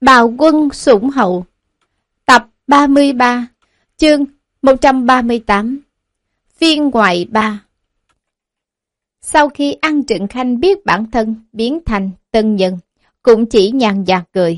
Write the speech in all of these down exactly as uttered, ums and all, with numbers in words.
Bào quân sủng hậu. Tập ba mươi ba, chương một trăm ba mươi tám. Phiên ngoại ba. Sau khi An Trừng Khanh biết bản thân biến thành tân nhân, cũng chỉ nhàn nhạt cười.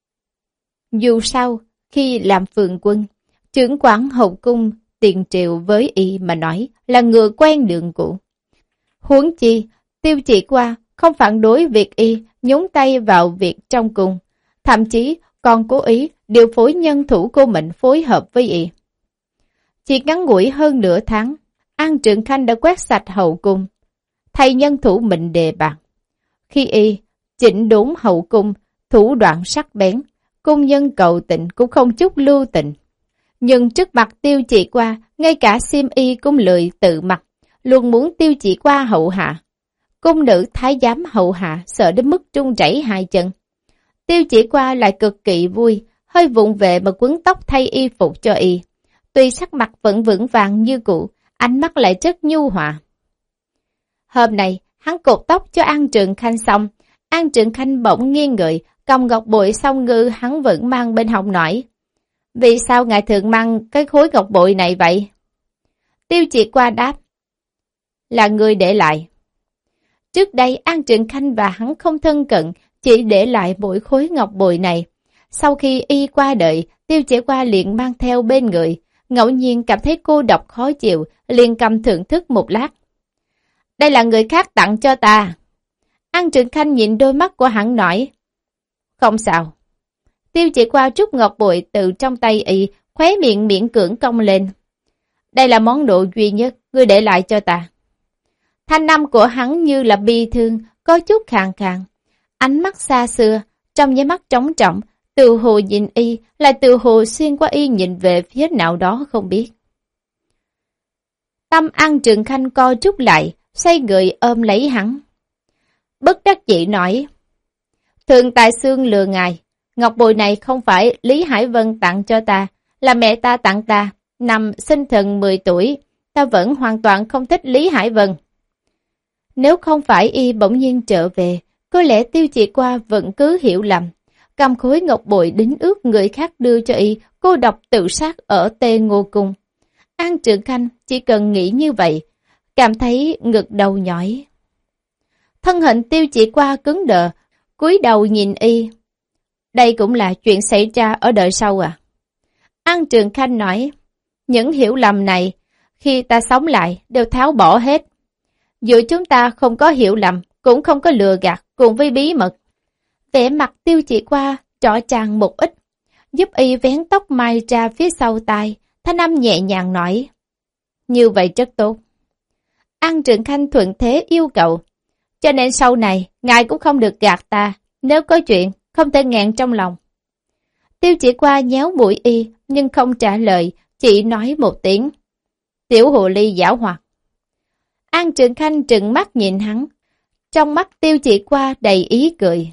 Dù sao, khi làm phường quân, trưởng quản hậu cung tiền triệu với y mà nói là người quen đường cũ. Huống chi, Tiêu Chỉ Qua không phản đối việc y nhúng tay vào việc trong cung, thậm chí còn cố ý điều phối nhân thủ của mình phối hợp với y. Chỉ ngắn ngủi hơn nửa tháng, An Trừng Khanh đã quét sạch hậu cung, thay nhân thủ mình đề bạt. Khi y chỉnh đốn hậu cung, thủ đoạn sắc bén, cung nhân cầu tình cũng không chút lưu tình. Nhưng trước mặt Tiêu Chỉ Qua, ngay cả xiêm y cũng lười tự mặc, luôn muốn Tiêu Chỉ Qua hậu hạ. Cung nữ thái giám hậu hạ sợ đến mức trung chảy hai chân. Tiêu Chỉ Qua lại cực kỳ vui, hơi vụng về mà quấn tóc thay y phục cho y. Tuy sắc mặt vẫn vững vàng như cũ, ánh mắt lại rất nhu hòa. Hôm nay, hắn cột tóc cho An Trừng Khanh xong, An Trừng Khanh bỗng nghiêng người, cầm ngọc bội song ngư hắn vẫn mang bên hông nói. Vì sao ngài thường mang cái khối ngọc bội này vậy? Tiêu Chỉ Qua đáp. Là người để lại. Trước đây An Trừng Khanh và hắn không thân cận, chỉ để lại mỗi khối ngọc bội này. Sau khi y qua đời, Tiêu Chỉ Qua liền mang theo bên người, ngẫu nhiên cảm thấy cô độc khó chịu, liền cầm thưởng thức một lát. Đây là người khác tặng cho ta. An Trừng Khanh nhìn đôi mắt của hắn nói. Không sao. Tiêu Chỉ Qua trút ngọc bội từ trong tay y, khóe miệng miễn cưỡng cong lên. Đây là món đồ duy nhất ngươi để lại cho ta. Thanh âm của hắn như là bi thương, có chút khàn khàn. Ánh mắt xa xưa, trong nháy mắt trống trọng, từ hồ nhìn y, lại từ hồ xuyên qua y nhìn về phía nào đó không biết. Tâm An Trừng Khanh co rút lại, xoay người ôm lấy hắn. Bất đắc dĩ nói. Thường Tài Xương lừa ngài, ngọc bội này không phải Lý Hải Vân tặng cho ta, là mẹ ta tặng ta. Năm sinh thần mười tuổi, ta vẫn hoàn toàn không thích Lý Hải Vân. Nếu không phải y bỗng nhiên trở về, có lẽ Tiêu Chỉ Qua vẫn cứ hiểu lầm. Cầm khối ngọc bội đính ước người khác đưa cho y, cô độc tự sát ở Tê Ngô Cung. An Trừng Khanh chỉ cần nghĩ như vậy, cảm thấy ngực đầu nhói. Thân hình Tiêu Chỉ Qua cứng đờ, cúi đầu nhìn y. Đây cũng là chuyện xảy ra ở đời sau à? An Trừng Khanh nói, những hiểu lầm này, khi ta sống lại, đều tháo bỏ hết. Giữa chúng ta không có hiểu lầm, cũng không có lừa gạt, cùng với bí mật. Vẻ mặt Tiêu Chỉ Qua trỏ tràn một ít, giúp y vén tóc mai ra phía sau tai, thanh âm nhẹ nhàng nói. Như vậy rất tốt. An Trừng Khanh thuận thế yêu cầu. Cho nên sau này, ngài cũng không được gạt ta, nếu có chuyện, không thể nghẹn trong lòng. Tiêu Chỉ Qua nhéo mũi y, nhưng không trả lời, chỉ nói một tiếng. Tiểu hồ ly giảo hoạt. An Trừng Khanh trừng mắt nhìn hắn, trong mắt Tiêu Chỉ Qua đầy ý cười.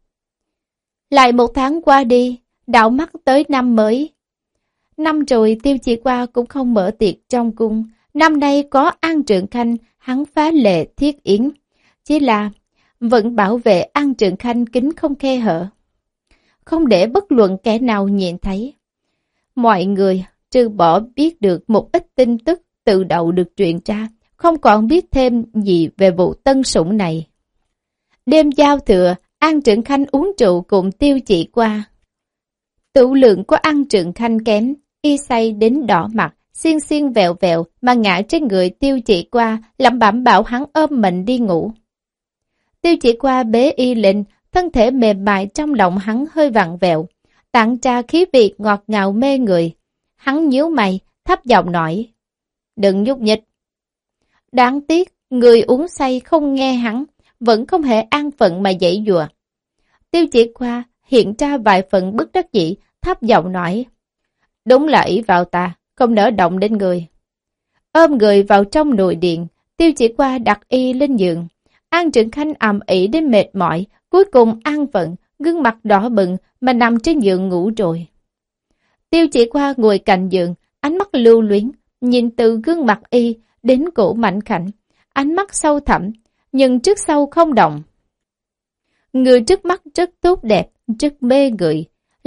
Lại một tháng qua đi, đảo mắt tới năm mới. Năm rồi Tiêu Chỉ Qua cũng không mở tiệc trong cung, năm nay có An Trừng Khanh, hắn phá lệ thiết yến. Chỉ là vẫn bảo vệ An Trừng Khanh kín không khe hở, không để bất luận kẻ nào nhìn thấy. Mọi người trừ bỏ biết được một ít tin tức tự động được truyền ra, không còn biết thêm gì về vụ tân sủng này. Đêm giao thừa, An Trừng Khanh uống rượu cùng Tiêu Chỉ Qua. Tửu lượng của An Trừng Khanh kém, y say đến đỏ mặt, xiên xiên vẹo vẹo mà ngã trên người Tiêu Chỉ Qua, lẩm bẩm bảo hắn ôm mình đi ngủ. Tiêu Chỉ Qua bế y lên, thân thể mềm mại trong lòng hắn hơi vặn vẹo, tản ra khí vị ngọt ngào mê người. Hắn nhíu mày, thấp giọng nói, đừng nhúc nhích. Đáng tiếc, người uống say không nghe hắn, vẫn không hề an phận mà giãy giụa. Tiêu Chỉ Qua hiện ra vài phần bất đắc dĩ, thấp giọng nói, đúng là ỷ vào ta, không nỡ động đến người. Ôm người vào trong nội điện, Tiêu Chỉ Qua đặt y lên giường. An Trừng Khanh ầm ĩ đến mệt mỏi, cuối cùng an phận, gương mặt đỏ bừng mà nằm trên giường ngủ rồi. Tiêu Chỉ Qua ngồi cạnh giường, ánh mắt lưu luyến, nhìn từ gương mặt y đến cổ mảnh khảnh, ánh mắt sâu thẳm, nhưng trước sau không động. Người trước mắt rất tốt đẹp, rất mê người,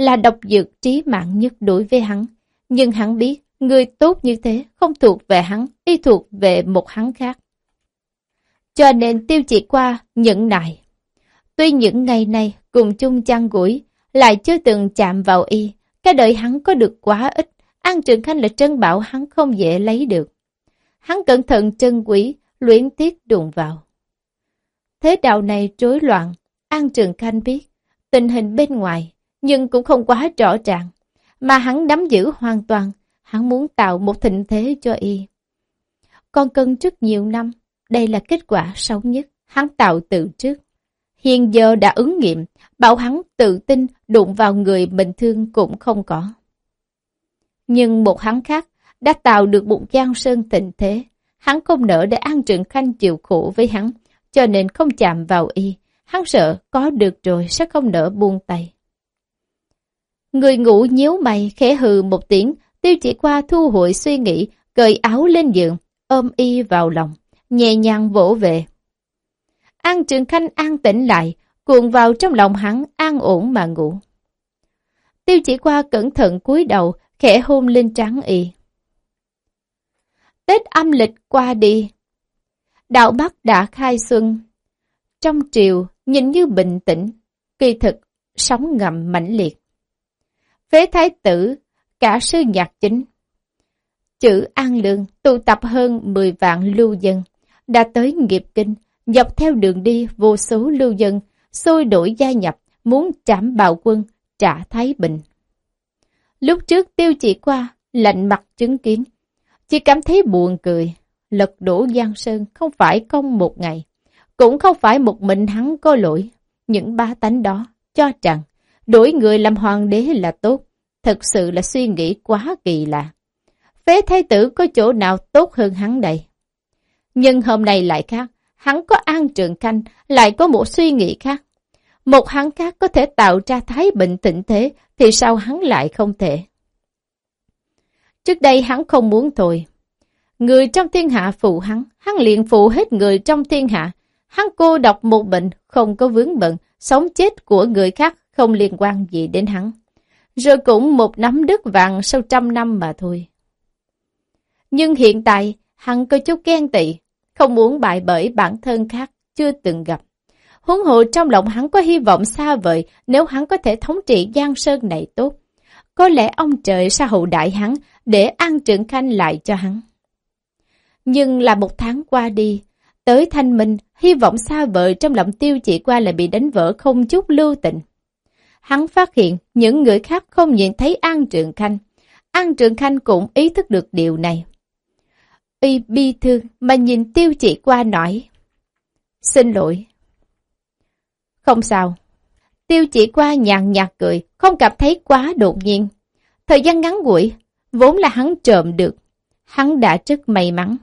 là độc dược trí mạng nhất đối với hắn. Nhưng hắn biết, người tốt như thế không thuộc về hắn, y thuộc về một hắn khác. Cho nên Tiêu Chỉ Qua nhẫn nại. Tuy những ngày này cùng chung chăn gũi, lại chưa từng chạm vào y, cái đời hắn có được quá ít, An Trường Khanh là trân bảo hắn không dễ lấy được. Hắn cẩn thận trân quý, luyến tiếc đụng vào. Thế đạo này rối loạn, An Trường Khanh biết tình hình bên ngoài, nhưng cũng không quá rõ ràng, mà hắn nắm giữ hoàn toàn, hắn muốn tạo một thịnh thế cho y. Còn cần rất nhiều năm, đây là kết quả xấu nhất, hắn tạo từ trước. Hiện giờ đã ứng nghiệm, bảo hắn tự tin đụng vào người bình thường cũng không có. Nhưng một hắn khác đã tạo được một giang sơn thịnh thế, hắn không nỡ để An Trường Khanh chịu khổ với hắn, cho nên không chạm vào y, hắn sợ có được rồi sẽ không nỡ buông tay. Người ngủ nhíu mày khẽ hừ một tiếng, Tiêu Chỉ Qua thu hồi suy nghĩ, cởi áo lên giường, ôm y vào lòng, nhẹ nhàng vỗ về. An Trường Khanh an tĩnh lại, cuộn vào trong lòng hắn an ổn mà ngủ. Tiêu Chỉ Qua cẩn thận cúi đầu, khẽ hôn lên trán y. Tết âm lịch qua đi, đạo Bắc đã khai xuân. Trong triều nhìn như bình tĩnh, kỳ thực sóng ngầm mãnh liệt. Phế thái tử, cả sư nhạc chính, chữ An Lương tụ tập hơn mười vạn lưu dân, đã tới nghiệp kinh, dọc theo đường đi vô số lưu dân, sôi đổi gia nhập, muốn trảm bạo quân, trả Thái Bình. Lúc trước Tiêu Chỉ Qua, lạnh mặt chứng kiến, chỉ cảm thấy buồn cười, lật đổ Giang Sơn không phải công một ngày, cũng không phải một mình hắn có lỗi. Những ba tánh đó cho rằng đổi người làm hoàng đế là tốt, thật sự là suy nghĩ quá kỳ lạ. Phế thái tử có chỗ nào tốt hơn hắn đây? Nhưng hôm nay lại khác, hắn có An Trường Khanh, lại có một suy nghĩ khác. Một hắn khác có thể tạo ra Thái Bình thịnh thế, thì sao hắn lại không thể? Trước đây hắn không muốn thôi. Người trong thiên hạ phụ hắn, hắn liền phụ hết người trong thiên hạ. Hắn cô độc một bệnh, không có vướng bận, sống chết của người khác không liên quan gì đến hắn. Rồi cũng một nắm đất vàng sau trăm năm mà thôi. Nhưng hiện tại, hắn có chút ghen tị, không muốn bại bởi bản thân khác chưa từng gặp. Huống hồ trong lòng hắn có hy vọng xa vời, nếu hắn có thể thống trị Giang Sơn này tốt. Có lẽ ông trời sẽ hậu đại hắn để An Trường Khanh lại cho hắn. Nhưng là một tháng qua đi, tới thanh minh, hy vọng xa vời trong lòng Tiêu Chỉ Qua lại bị đánh vỡ không chút lưu tình. Hắn phát hiện những người khác không nhìn thấy An Trường Khanh. An Trường Khanh cũng ý thức được điều này. Y bi thương mà nhìn Tiêu Chỉ Qua nói: "Xin lỗi." "Không sao." Tiêu Chỉ Qua nhàn nhạt cười, không cảm thấy quá đột nhiên. Thời gian ngắn ngủi, vốn là hắn trộm được. Hắn đã rất may mắn.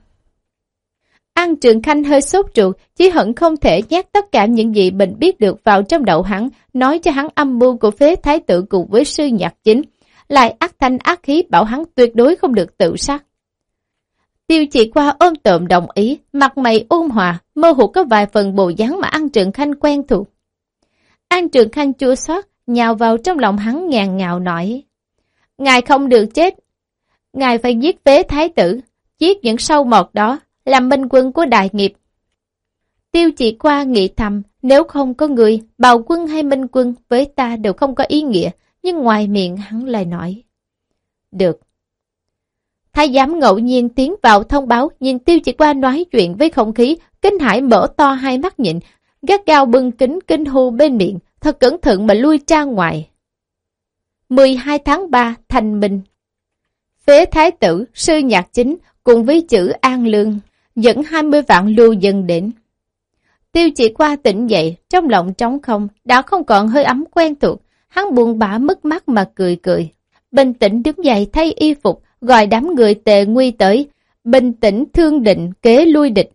An Trường Khanh hơi sốt ruột, chỉ hận không thể nhét tất cả những gì mình biết được vào trong đầu hắn, nói cho hắn âm mưu của phế thái tử cùng với sư nhạc chính, lại ác thanh ác khí bảo hắn tuyệt đối không được tự sát. Tiêu Chỉ Qua ôm tợm đồng ý, mặt mày ôn hòa, mơ hồ có vài phần bộ dáng mà An Trường Khanh quen thuộc. An Trường Khanh chua xót nhào vào trong lòng hắn ngàn ngào nói: "Ngài không được chết, ngài phải giết phế thái tử, giết những sâu mọt đó, làm minh quân của đại nghiệp." Tiêu Chỉ Qua nghĩ thầm, nếu không có người, bào quân hay minh quân với ta đều không có ý nghĩa, nhưng ngoài miệng hắn lại nói: "Được." Thái giám ngẫu nhiên tiến vào thông báo, nhìn Tiêu Chỉ Qua nói chuyện với không khí, kinh hãi mở to hai mắt nhịn, gắt gao bưng kính kinh hô bên miệng, thật cẩn thận mà lui ra ngoài. mười hai tháng ba, Thanh Minh. Phế thái tử, sư nhạc chính cùng với chữ An Lương dẫn hai mươi vạn lưu dân đến. Tiêu Chỉ Qua tỉnh dậy, trong lòng trống không, đã không còn hơi ấm quen thuộc, hắn buồn bã mất mát mà cười cười. Bình tĩnh đứng dậy thay y phục, gọi đám người Tề Nguy tới, bình tĩnh thương định kế lui địch.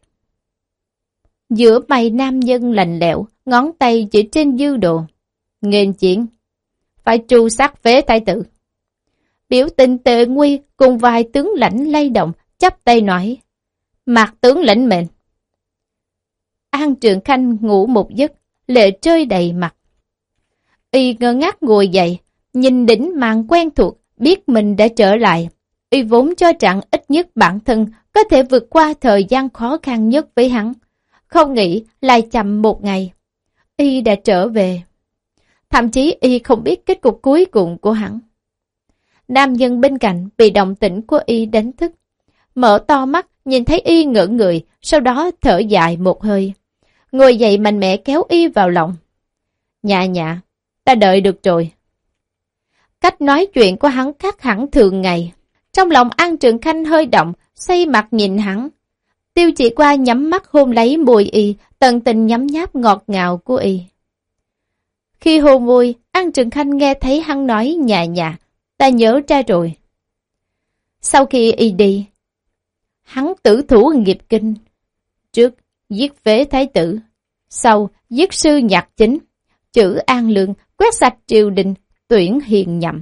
Giữa mày nam nhân lạnh lẽo, ngón tay chỉ trên dư đồ. Nghênh chiến, phải tru sát phế thái tử. Biểu tình Tề Nguy cùng vài tướng lãnh lay động, chắp tay nói: "Mạc tướng lãnh mệnh." An Trường Khanh ngủ một giấc, lệ rơi đầy mặt. Y ngơ ngác ngồi dậy, Nhìn đỉnh màn quen thuộc, biết mình đã trở lại. Y vốn cho rằng ít nhất bản thân có thể vượt qua thời gian khó khăn nhất với hắn. Không nghĩ lại chậm một ngày. Y đã trở về. Thậm chí Y không biết kết cục cuối cùng của hắn. Nam nhân bên cạnh bị động tĩnh của Y đánh thức. Mở to mắt, nhìn thấy Y ngỡ người, sau đó thở dài một hơi. Ngồi dậy mạnh mẽ kéo Y vào lòng. Nhạ nhạ, ta đợi được rồi. Cách nói chuyện của hắn khác hẳn thường ngày. Trong lòng An Trường Khanh hơi động, xoay mặt nhìn hắn. Tiêu Chỉ Qua nhắm mắt hôn lấy môi Y, tận tình nhấm nháp ngọt ngào của Y. Khi hôn môi, An Trường Khanh nghe thấy hắn nói nhẹ nhẹ, ta nhớ ra rồi. Sau khi Y đi, hắn tử thủ nghiệp kinh. Trước, giết phế thái tử. Sau, giết sư nhạc chính. Chữ An Lương, quét sạch triều đình, tuyển hiền nhậm.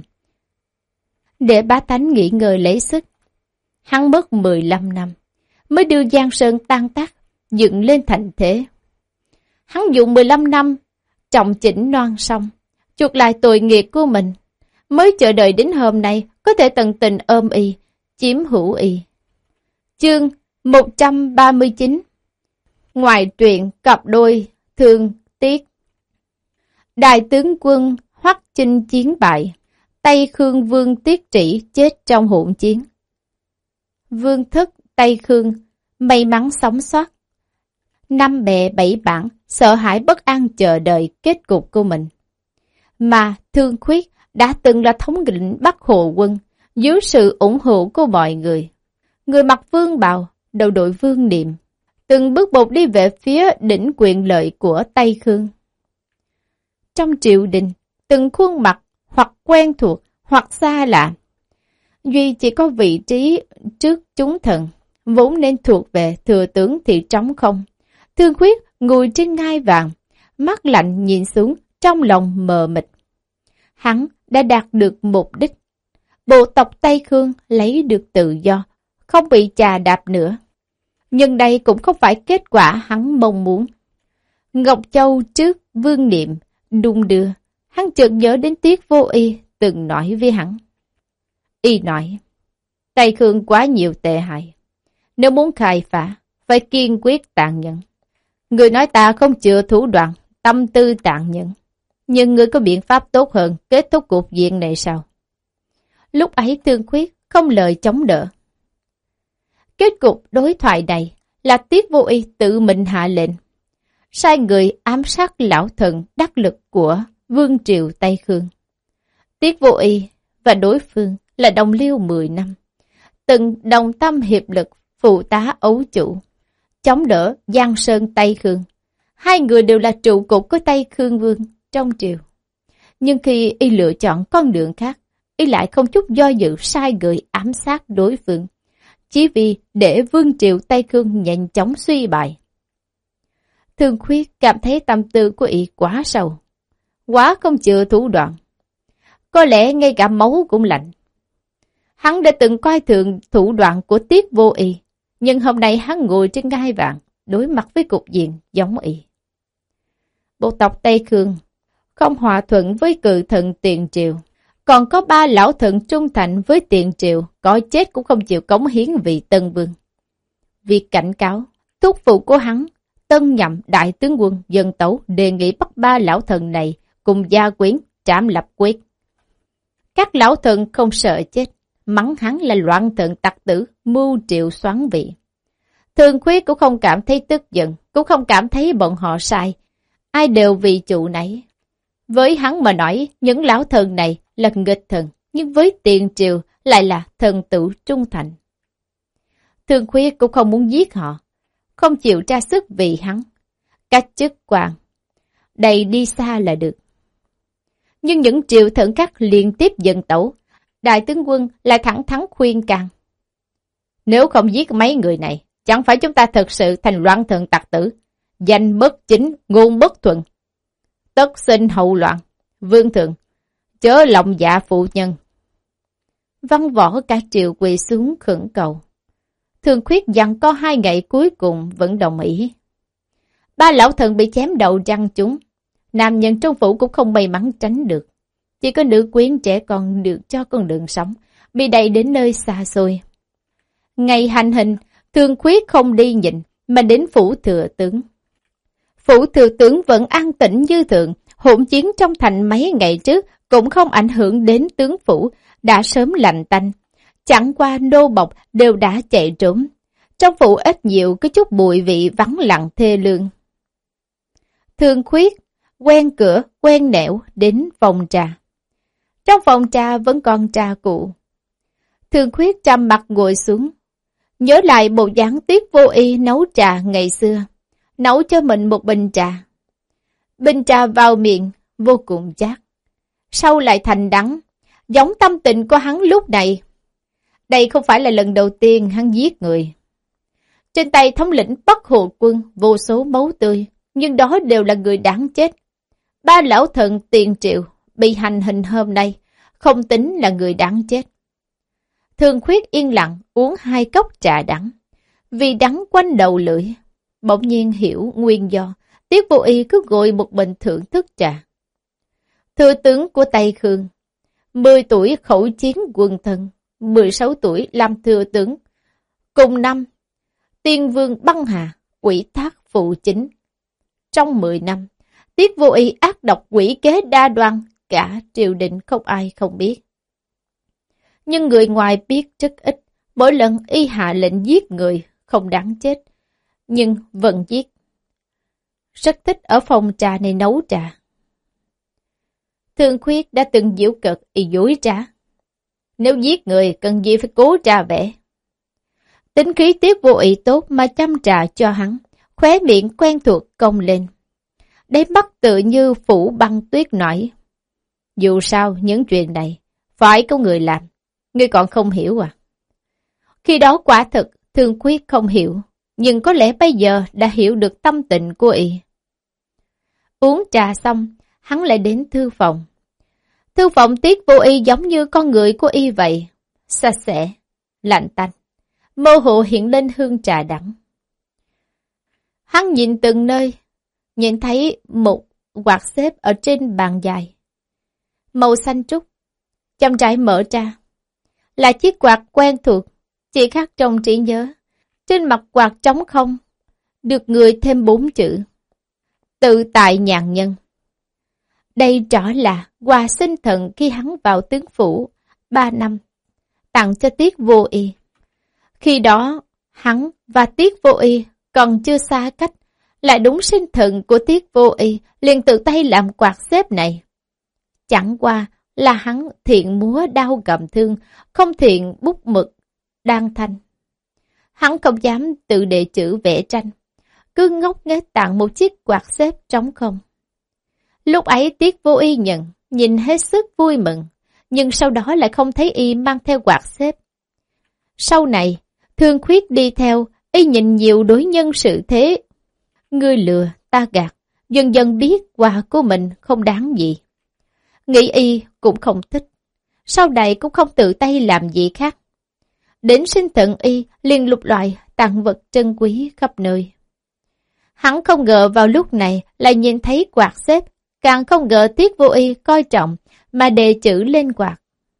Để bá tánh nghỉ ngơi lấy sức. Hắn mất mười lăm năm, mới đưa Giang Sơn tan tác, dựng lên thành thế. Hắn dùng mười lăm năm, trọng chỉnh non sông, chuộc lại tội nghiệp của mình, mới chờ đợi đến hôm nay có thể tận tình ôm Y, chiếm hữu Y. Chương một trăm ba mươi chín. Ngoài truyện cặp đôi thương tiếc. Đại tướng quân Hoắc Chinh chiến bại, Tây Khương Vương Tiết Trĩ chết trong hỗn chiến. Vương thất Tây Khương may mắn sống sót. Năm bè bảy bản sợ hãi bất an chờ đợi kết cục của mình. Mà Thương Khuyết đã từng là thống lĩnh Bắc Hồ quân dưới sự ủng hộ của mọi người. Người mặc vương bào, đầu đội vương niệm, từng bước một đi về phía đỉnh quyền lợi của Tây Khương. Trong triều đình, từng khuôn mặt hoặc quen thuộc hoặc xa lạ. Duy chỉ có vị trí trước chúng thần, vốn nên thuộc về thừa tướng thì trống không. Thương Khuyết ngồi trên ngai vàng, mắt lạnh nhìn xuống, trong lòng mờ mịt. Hắn đã đạt được mục đích. Bộ tộc Tây Khương lấy được tự do, không bị chà đạp nữa. Nhưng đây cũng không phải kết quả hắn mong muốn. Ngọc Châu trước vương niệm, đung đưa, hắn chợt nhớ đến Tiết Vô Y từng nói với hắn. Y nói, Tây Khương quá nhiều tệ hại. Nếu muốn khai phá, phải kiên quyết tàn nhẫn. Người nói ta không chừa thủ đoạn, tâm tư tàn nhẫn. Nhưng người có biện pháp tốt hơn kết thúc cuộc diện này sao? Lúc ấy Thương Khuyết không lời chống đỡ. Kết cục đối thoại này là Tiết Vô Y tự mình hạ lệnh, sai người ám sát lão thần đắc lực của Vương triều Tây Khương. Tiết Vô Y và đối phương là đồng liêu mười năm, từng đồng tâm hiệp lực phụ tá ấu chủ, chống đỡ Giang Sơn Tây Khương. Hai người đều là trụ cột của Tây Khương Vương trong triều. Nhưng khi Y lựa chọn con đường khác, Y lại không chút do dự sai người ám sát đối phương, chỉ vì để Vương triều Tây Khương nhanh chóng suy bại. Thương Khuyết cảm thấy tâm tư của Y quá sâu, quá không chịu thủ đoạn. Có lẽ ngay cả máu cũng lạnh. Hắn đã từng coi thường thủ đoạn của Tiết Vô Y, nhưng hôm nay hắn ngồi trên ngai vàng, đối mặt với cục diện giống Y. Bộ tộc Tây Khương không hòa thuận với cự thần Tiền Triều, còn có ba lão thần trung thành với Tiền Triều, có chết cũng không chịu cống hiến vì Tân Vương. Việc cảnh cáo, thúc phụ của hắn, tân nhậm đại tướng quân Dân Tấu đề nghị bắt ba lão thần này cùng gia quyến trảm lập quyết. Các lão thần không sợ chết, mắng hắn là loạn thần tặc tử, mưu triệu xoán vị. Thương Khuyết cũng không cảm thấy tức giận, cũng không cảm thấy bọn họ sai. Ai đều vì chủ nấy. Với hắn mà nói, những lão thần này là nghịch thần, nhưng với Tiền Triều lại là thần tử trung thành. Thương Khuyết cũng không muốn giết họ, không chịu tra sức vì hắn. Các chức quan, đầy đi xa là được. Nhưng những triệu thần khác liên tiếp Dân Tấu, đại tướng quân lại thẳng thắn khuyên can. Nếu không giết mấy người này, chẳng phải chúng ta thật sự thành loạn thần tặc tử, danh bất chính, ngôn bất thuận. Tất sinh hậu loạn, vương thượng, chớ lòng dạ phụ nhân. Văn võ cả triều quỳ xuống khẩn cầu. Thương Khuyết dặn có hai ngày cuối cùng vẫn đồng ý. Ba lão thần bị chém đầu răng chúng, nam nhân trong phủ cũng không may mắn tránh được. chỉ có nữ quyến trẻ còn được cho con đường sống, bị đẩy đến nơi xa xôi. Ngày hành hình, Thương Khuyết không đi nhịn, mà đến phủ thừa tướng. Phủ thừa tướng vẫn an tĩnh như thường, hỗn chiến trong thành mấy ngày trước cũng không ảnh hưởng đến tướng phủ, đã sớm lạnh tanh. Chẳng qua nô bộc đều đã chạy trốn. Trong phủ ít nhiều có chút bụi vị vắng lặng thê lương. Thương Khuyết quen cửa, quen nẻo đến phòng trà. Trong phòng trà vẫn còn trà cụ. Thương Khuyết trầm mặt ngồi xuống, nhớ lại bộ dáng Tiết Vô Y nấu trà ngày xưa, nấu cho mình một bình trà. Bình trà vào miệng, vô cùng chát, sau lại thành đắng, giống tâm tình của hắn lúc này. Đây không phải là lần đầu tiên hắn giết người. Trên tay thống lĩnh Bắc Hồ quân vô số máu tươi, nhưng đó đều là người đáng chết. Ba lão thần tiền triệu bị hành hình hôm nay, không tính là người đáng chết. Thương Khuyết yên lặng uống hai cốc trà đắng, vì đắng quanh đầu lưỡi. Bỗng nhiên hiểu nguyên do, Tiết Vô Y cứ ngồi một mình thưởng thức trà. Thừa tướng của Tây Khương, mười tuổi khẩu chiến quân thần, mười sáu tuổi làm thừa tướng. Cùng năm, Tiên Vương băng hà, ủy thác phụ chính. Trong mười năm, Tiết Vô Y ác độc quỷ kế đa đoan, cả triều đình không ai không biết. Nhưng người ngoài biết rất ít, mỗi lần y hạ lệnh giết người, không đáng chết, nhưng vẫn giết. Rất thích ở phòng trà này nấu trà. Thương Khuyết đã từng giễu cợt y dối trá. Nếu giết người cần gì phải cố trà vẽ. Tính khí Tiết Vô Y tốt mà chăm trà cho hắn, khóe miệng quen thuộc cong lên. Đáy mắt tự như phủ băng tuyết nổi. Dù sao những chuyện này phải có người làm, ngươi còn không hiểu à? Khi đó quả thực Thương Khuyết không hiểu, nhưng có lẽ bây giờ đã hiểu được tâm tình của y. Uống trà xong, hắn lại đến thư phòng. Thư phòng Tiết Vô Y giống như con người của y vậy, sạch sẽ, lạnh tanh, mơ hồ hiện lên hương trà đắng. Hắn nhìn từng nơi, nhìn thấy một quạt xếp ở trên bàn dài, màu xanh trúc, chăm rãi mở ra. Là chiếc quạt quen thuộc, chỉ khác trong trí nhớ. Trên mặt quạt trống không, được người thêm bốn chữ: tự tại nhàn nhân. Đây rõ là quà sinh thần khi hắn vào tướng phủ ba năm, tặng cho Tiết Vô Y. Khi đó, hắn và Tiết Vô Y còn chưa xa cách, lại đúng sinh thần của Tiết Vô Y liền tự tay làm quạt xếp này. Chẳng qua là hắn thiện múa đao cầm thương, không thiện bút mực, đan thanh. Hắn không dám tự đề chữ vẽ tranh, cứ ngốc nghếch tặng một chiếc quạt xếp trống không. Lúc ấy Tiết Vô Y nhận, nhìn hết sức vui mừng, nhưng sau đó lại không thấy y mang theo quạt xếp. Sau này, Thương Khuyết đi theo, y nhìn nhiều đối nhân sự thế. Ngươi lừa, ta gạt, dần dần biết quà của mình không đáng gì. Nghĩ y cũng không thích, sau này cũng không tự tay làm gì khác. Đến sinh thần y liền lục loại tặng vật trân quý khắp nơi. Hắn không ngờ vào lúc này lại nhìn thấy quạt xếp, càng không ngờ Tiết Vô Y coi trọng mà đề chữ lên quạt.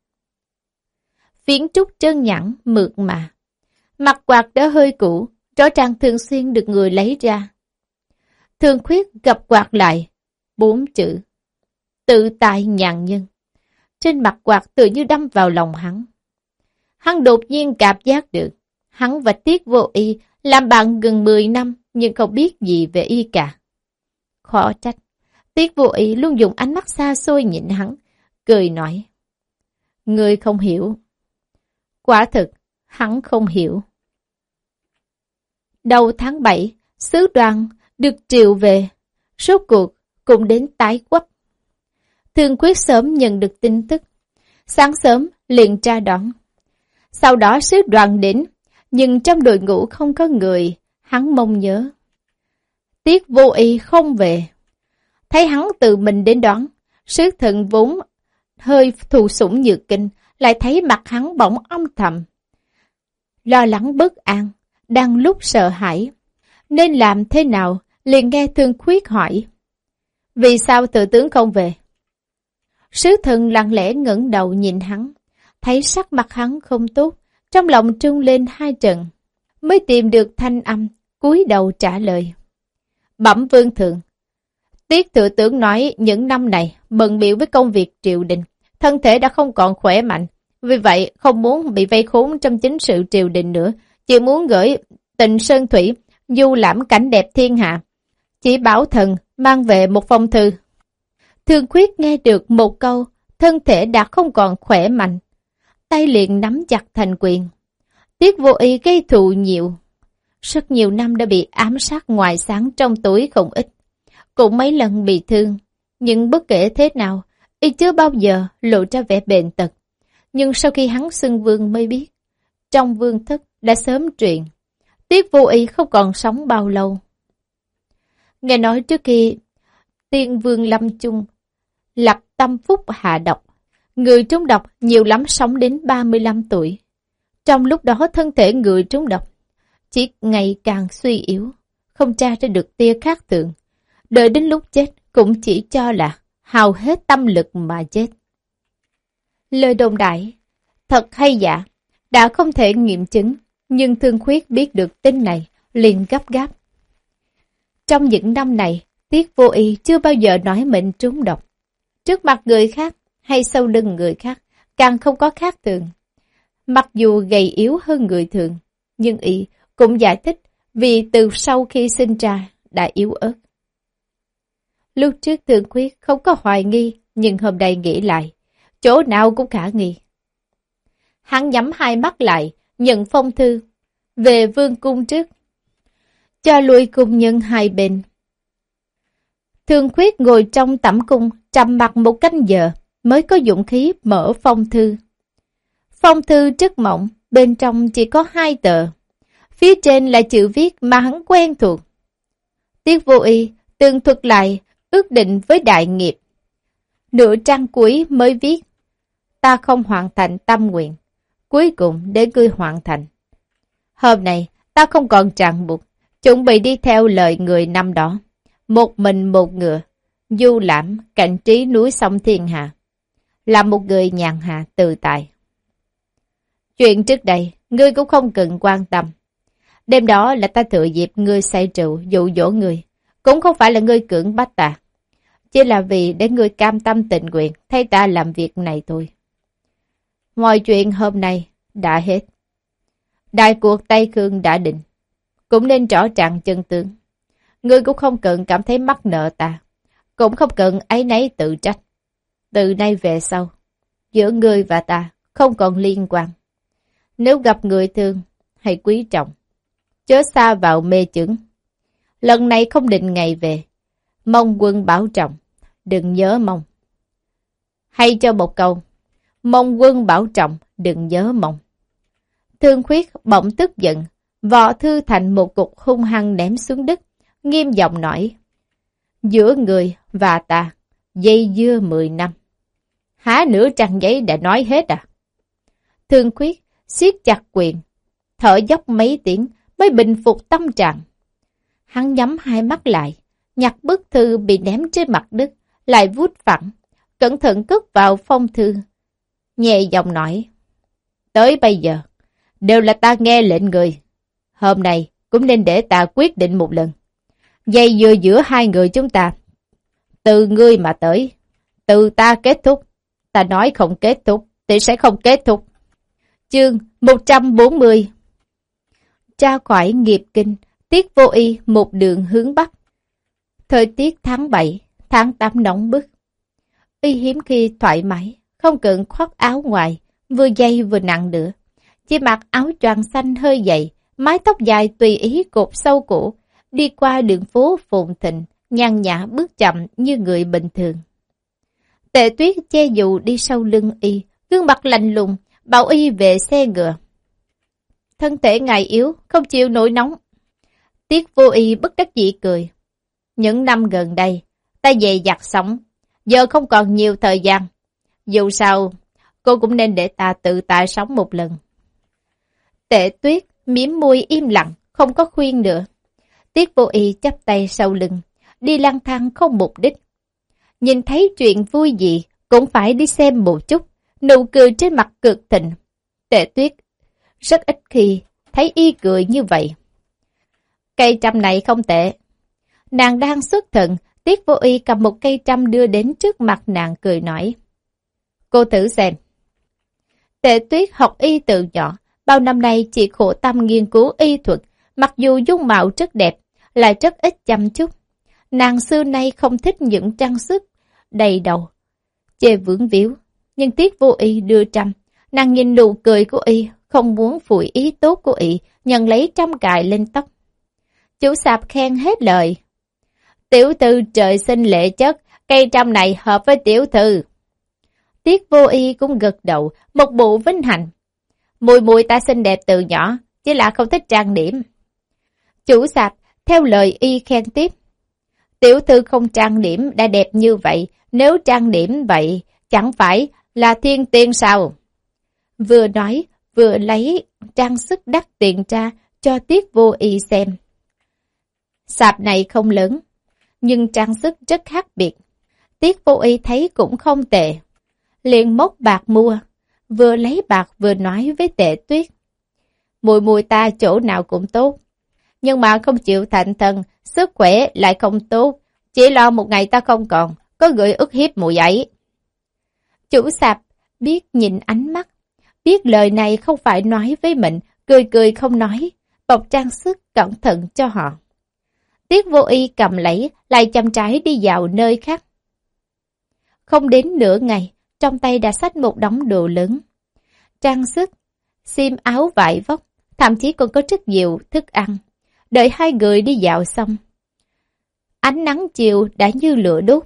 Phiến trúc trơn nhẵn, mượt mà. Mặt quạt đã hơi cũ, rõ ràng thường xuyên được người lấy ra. Thương Khuyết gặp quạt lại, bốn chữ: tự tại nhàn nhân. Trên mặt quạt tự như đâm vào lòng hắn. Hắn đột nhiên cảm giác được, hắn và Tiết Vô Y làm bạn gần mười năm nhưng không biết gì về y cả. Khó trách, Tiết Vô Y luôn dùng ánh mắt xa xôi nhìn hắn, cười nói: ngươi không hiểu. Quả thực, hắn không hiểu. Đầu tháng bảy, sứ đoàn được triệu về, rốt cuộc cũng đến tái quốc. Thương Khuyết sớm nhận được tin tức, sáng sớm liền ra đón. Sau đó sứ đoàn đến, nhưng trong đội ngũ không có người, hắn mong nhớ. Tiết Vô Y không về. Thấy hắn tự mình đến đón, sứ thần vốn hơi thù sủng nhược kinh, lại thấy mặt hắn bỗng âm thầm. Lo lắng bất an, đang lúc sợ hãi. Nên làm thế nào, liền nghe Thương Khuyết hỏi: vì sao thừa tướng không về? Sứ thần lặng lẽ ngẩng đầu nhìn hắn, thấy sắc mặt hắn không tốt, trong lòng trung lên hai trận, mới tìm được thanh âm, cúi đầu trả lời. Bẩm vương thượng, Tiết thừa tướng nói những năm này bận bịu với công việc triều đình, thân thể đã không còn khỏe mạnh, vì vậy không muốn bị vây khốn trong chính sự triều đình nữa, chỉ muốn gửi Tịnh Sơn Thủy du lãm cảnh đẹp thiên hạ, chỉ bảo thần mang về một phong thư. Thương Khuyết nghe được một câu, thân thể đã không còn khỏe mạnh, tay liền nắm chặt thành quyền. Tiết Vô Ý gây thù nhiều, rất nhiều năm đã bị ám sát ngoài sáng trong túi không ít, cũng mấy lần bị thương, nhưng bất kể thế nào, y chưa bao giờ lộ ra vẻ bệnh tật. Nhưng sau khi hắn xưng vương mới biết, trong vương thất đã sớm truyền, Tiết Vô Ý không còn sống bao lâu. Nghe nói trước khi tiên vương lâm chung, lập tâm phúc hạ độc, người trúng độc nhiều lắm sống đến ba mươi lăm tuổi. Trong lúc đó thân thể người trúng độc chỉ ngày càng suy yếu, không tra ra được tia khác thường. Đợi đến lúc chết cũng chỉ cho là hao hết tâm lực mà chết. Lời đồn đại, thật hay giả, đã không thể nghiệm chứng, nhưng Thương Khuyết biết được tin này, liền gấp gáp. Trong những năm này, Tiết Vô Ý chưa bao giờ nói mình trúng độc. Trước mặt người khác hay sau lưng người khác, càng không có khác thường. Mặc dù gầy yếu hơn người thường, nhưng y cũng giải thích vì từ sau khi sinh ra đã yếu ớt. Lúc trước Thương Khuyết không có hoài nghi, nhưng hôm nay nghĩ lại, chỗ nào cũng khả nghi. Hắn nhắm hai mắt lại, nhận phong thư, về vương cung trước, cho lui cung nhân hai bên. Thương Khuyết ngồi trong tẩm cung, trầm mặc một canh giờ, mới có dũng khí mở phong thư. Phong thư rất mỏng, bên trong chỉ có hai tờ. Phía trên là chữ viết mà hắn quen thuộc. Tiết Vô Ý tường thuật lại ước định với đại nghiệp. Nửa trang cuối mới viết, ta không hoàn thành tâm nguyện, cuối cùng để ngươi hoàn thành. Hôm nay ta không còn ràng buộc, chuẩn bị đi theo lời người năm đó. Một mình một ngựa, du lãm cảnh trí núi sông thiên hạ. Là một người nhàn hạ tự tại. Chuyện trước đây, ngươi cũng không cần quan tâm. Đêm đó là ta thừa dịp ngươi say rượu dụ dỗ ngươi. Cũng không phải là ngươi cưỡng bắt ta. Chỉ là vì để ngươi cam tâm tình nguyện thay ta làm việc này thôi. Mọi chuyện hôm nay đã hết. Đại cuộc Tây Khương đã định. Cũng nên rõ ràng chân tướng. Ngươi cũng không cần cảm thấy mắc nợ ta. Cũng không cần áy náy tự trách. Từ nay về sau, giữa ngươi và ta không còn liên quan. Nếu gặp người thương, hãy quý trọng. Chớ xa vào mê chướng. Lần này không định ngày về. Mong quân bảo trọng. Đừng nhớ mong. Hay cho một câu. Mong quân bảo trọng. Đừng nhớ mong. Thương Khuyết bỗng tức giận. Vò thư thành một cục hung hăng ném xuống đất. Nghiêm giọng nói. Giữa người và ta dây dưa mười năm. Há nửa trang giấy đã nói hết à? Thương Khuyết siết chặt quyền. Thở dốc mấy tiếng mới bình phục tâm trạng. Hắn nhắm hai mắt lại. Nhặt bức thư bị ném trên mặt đất. Lại vuốt phẳng. Cẩn thận cất vào phong thư. Nhẹ giọng nói. Tới bây giờ. Đều là ta nghe lệnh người. Hôm nay cũng nên để ta quyết định một lần. Dây dưa giữa hai người chúng ta. Từ ngươi mà tới. Từ ta kết thúc. Ta nói không kết thúc. Thì sẽ không kết thúc. Chương một trăm bốn mươi. Ra khỏi nghiệp kinh. Tiết Vô Ý một đường hướng Bắc. Thời tiết tháng bảy, tháng tám nóng bức. Y hiếm khi thoải mái. Không cần khoác áo ngoài. Vừa dày vừa nặng nữa. Chỉ mặc áo choàng xanh hơi dày. Mái tóc dài tùy ý cột sâu cổ. Đi qua đường phố phồn thịnh, nhàn nhã bước chậm như người bình thường. Tệ Tuyết che dù đi sau lưng y, gương mặt lạnh lùng, bảo y về xe ngựa. Thân thể ngài yếu, không chịu nổi nóng. Tiết Vô Ý bất đắc dĩ cười. Những năm gần đây, ta dày dặt sống, giờ không còn nhiều thời gian. Dù sao, cô cũng nên để ta tự tại sống một lần. Tệ Tuyết mím môi im lặng, không có khuyên nữa. Tiết Vô Ý chắp tay sau lưng, đi lang thang không mục đích. Nhìn thấy chuyện vui gì cũng phải đi xem một chút. Nụ cười trên mặt cực thịnh. Tề Tuyết rất ít khi thấy y cười như vậy. Cây trăm này không tệ. Nàng đang xuất thần, Tiết Vô Y cầm một cây trăm đưa đến trước mặt nàng cười nói. Cô thử xem. Tề Tuyết học y từ nhỏ, bao năm nay chỉ khổ tâm nghiên cứu y thuật, mặc dù dung mạo rất đẹp, lại rất ít chăm chút. Nàng xưa nay không thích những trang sức đầy đầu, chê vướng víu. Nhưng Tiết Vô Y đưa trăm, nàng nhìn nụ cười của y, không muốn phủi ý tốt của y, nhận lấy trăm cài lên tóc. Chủ sạp khen hết lời. Tiểu thư trời sinh lệ chất, cây trăm này hợp với tiểu thư. Tiết Vô Y cũng gật đầu, một bộ vinh hạnh. Mùi mùi ta xinh đẹp từ nhỏ, chỉ là không thích trang điểm. Chủ sạp theo lời y khen tiếp. Tiểu thư không trang điểm đã đẹp như vậy, nếu trang điểm vậy, chẳng phải là thiên tiên sao? Vừa nói, vừa lấy trang sức đắt tiền ra cho Tiết Vô Y xem. Sạp này không lớn, nhưng trang sức rất khác biệt. Tiết Vô Y thấy cũng không tệ. Liền móc bạc mua, vừa lấy bạc vừa nói với Tề Tuyết. Mùi mùi ta chỗ nào cũng tốt, nhưng mà không chịu thành thân, sức khỏe lại không tốt, chỉ lo một ngày ta không còn, có gửi ức hiếp mùi ấy. Chủ sạp biết nhìn ánh mắt, biết lời này không phải nói với mình, cười cười không nói, bọc trang sức cẩn thận cho họ. Tiết Vô Y cầm lấy, lại chăm trái đi vào nơi khác. Không đến nửa ngày, trong tay đã xách một đống đồ lớn. Trang sức, xiêm áo vải vóc, thậm chí còn có rất nhiều thức ăn. Đợi hai người đi dạo xong, ánh nắng chiều đã như lửa đốt.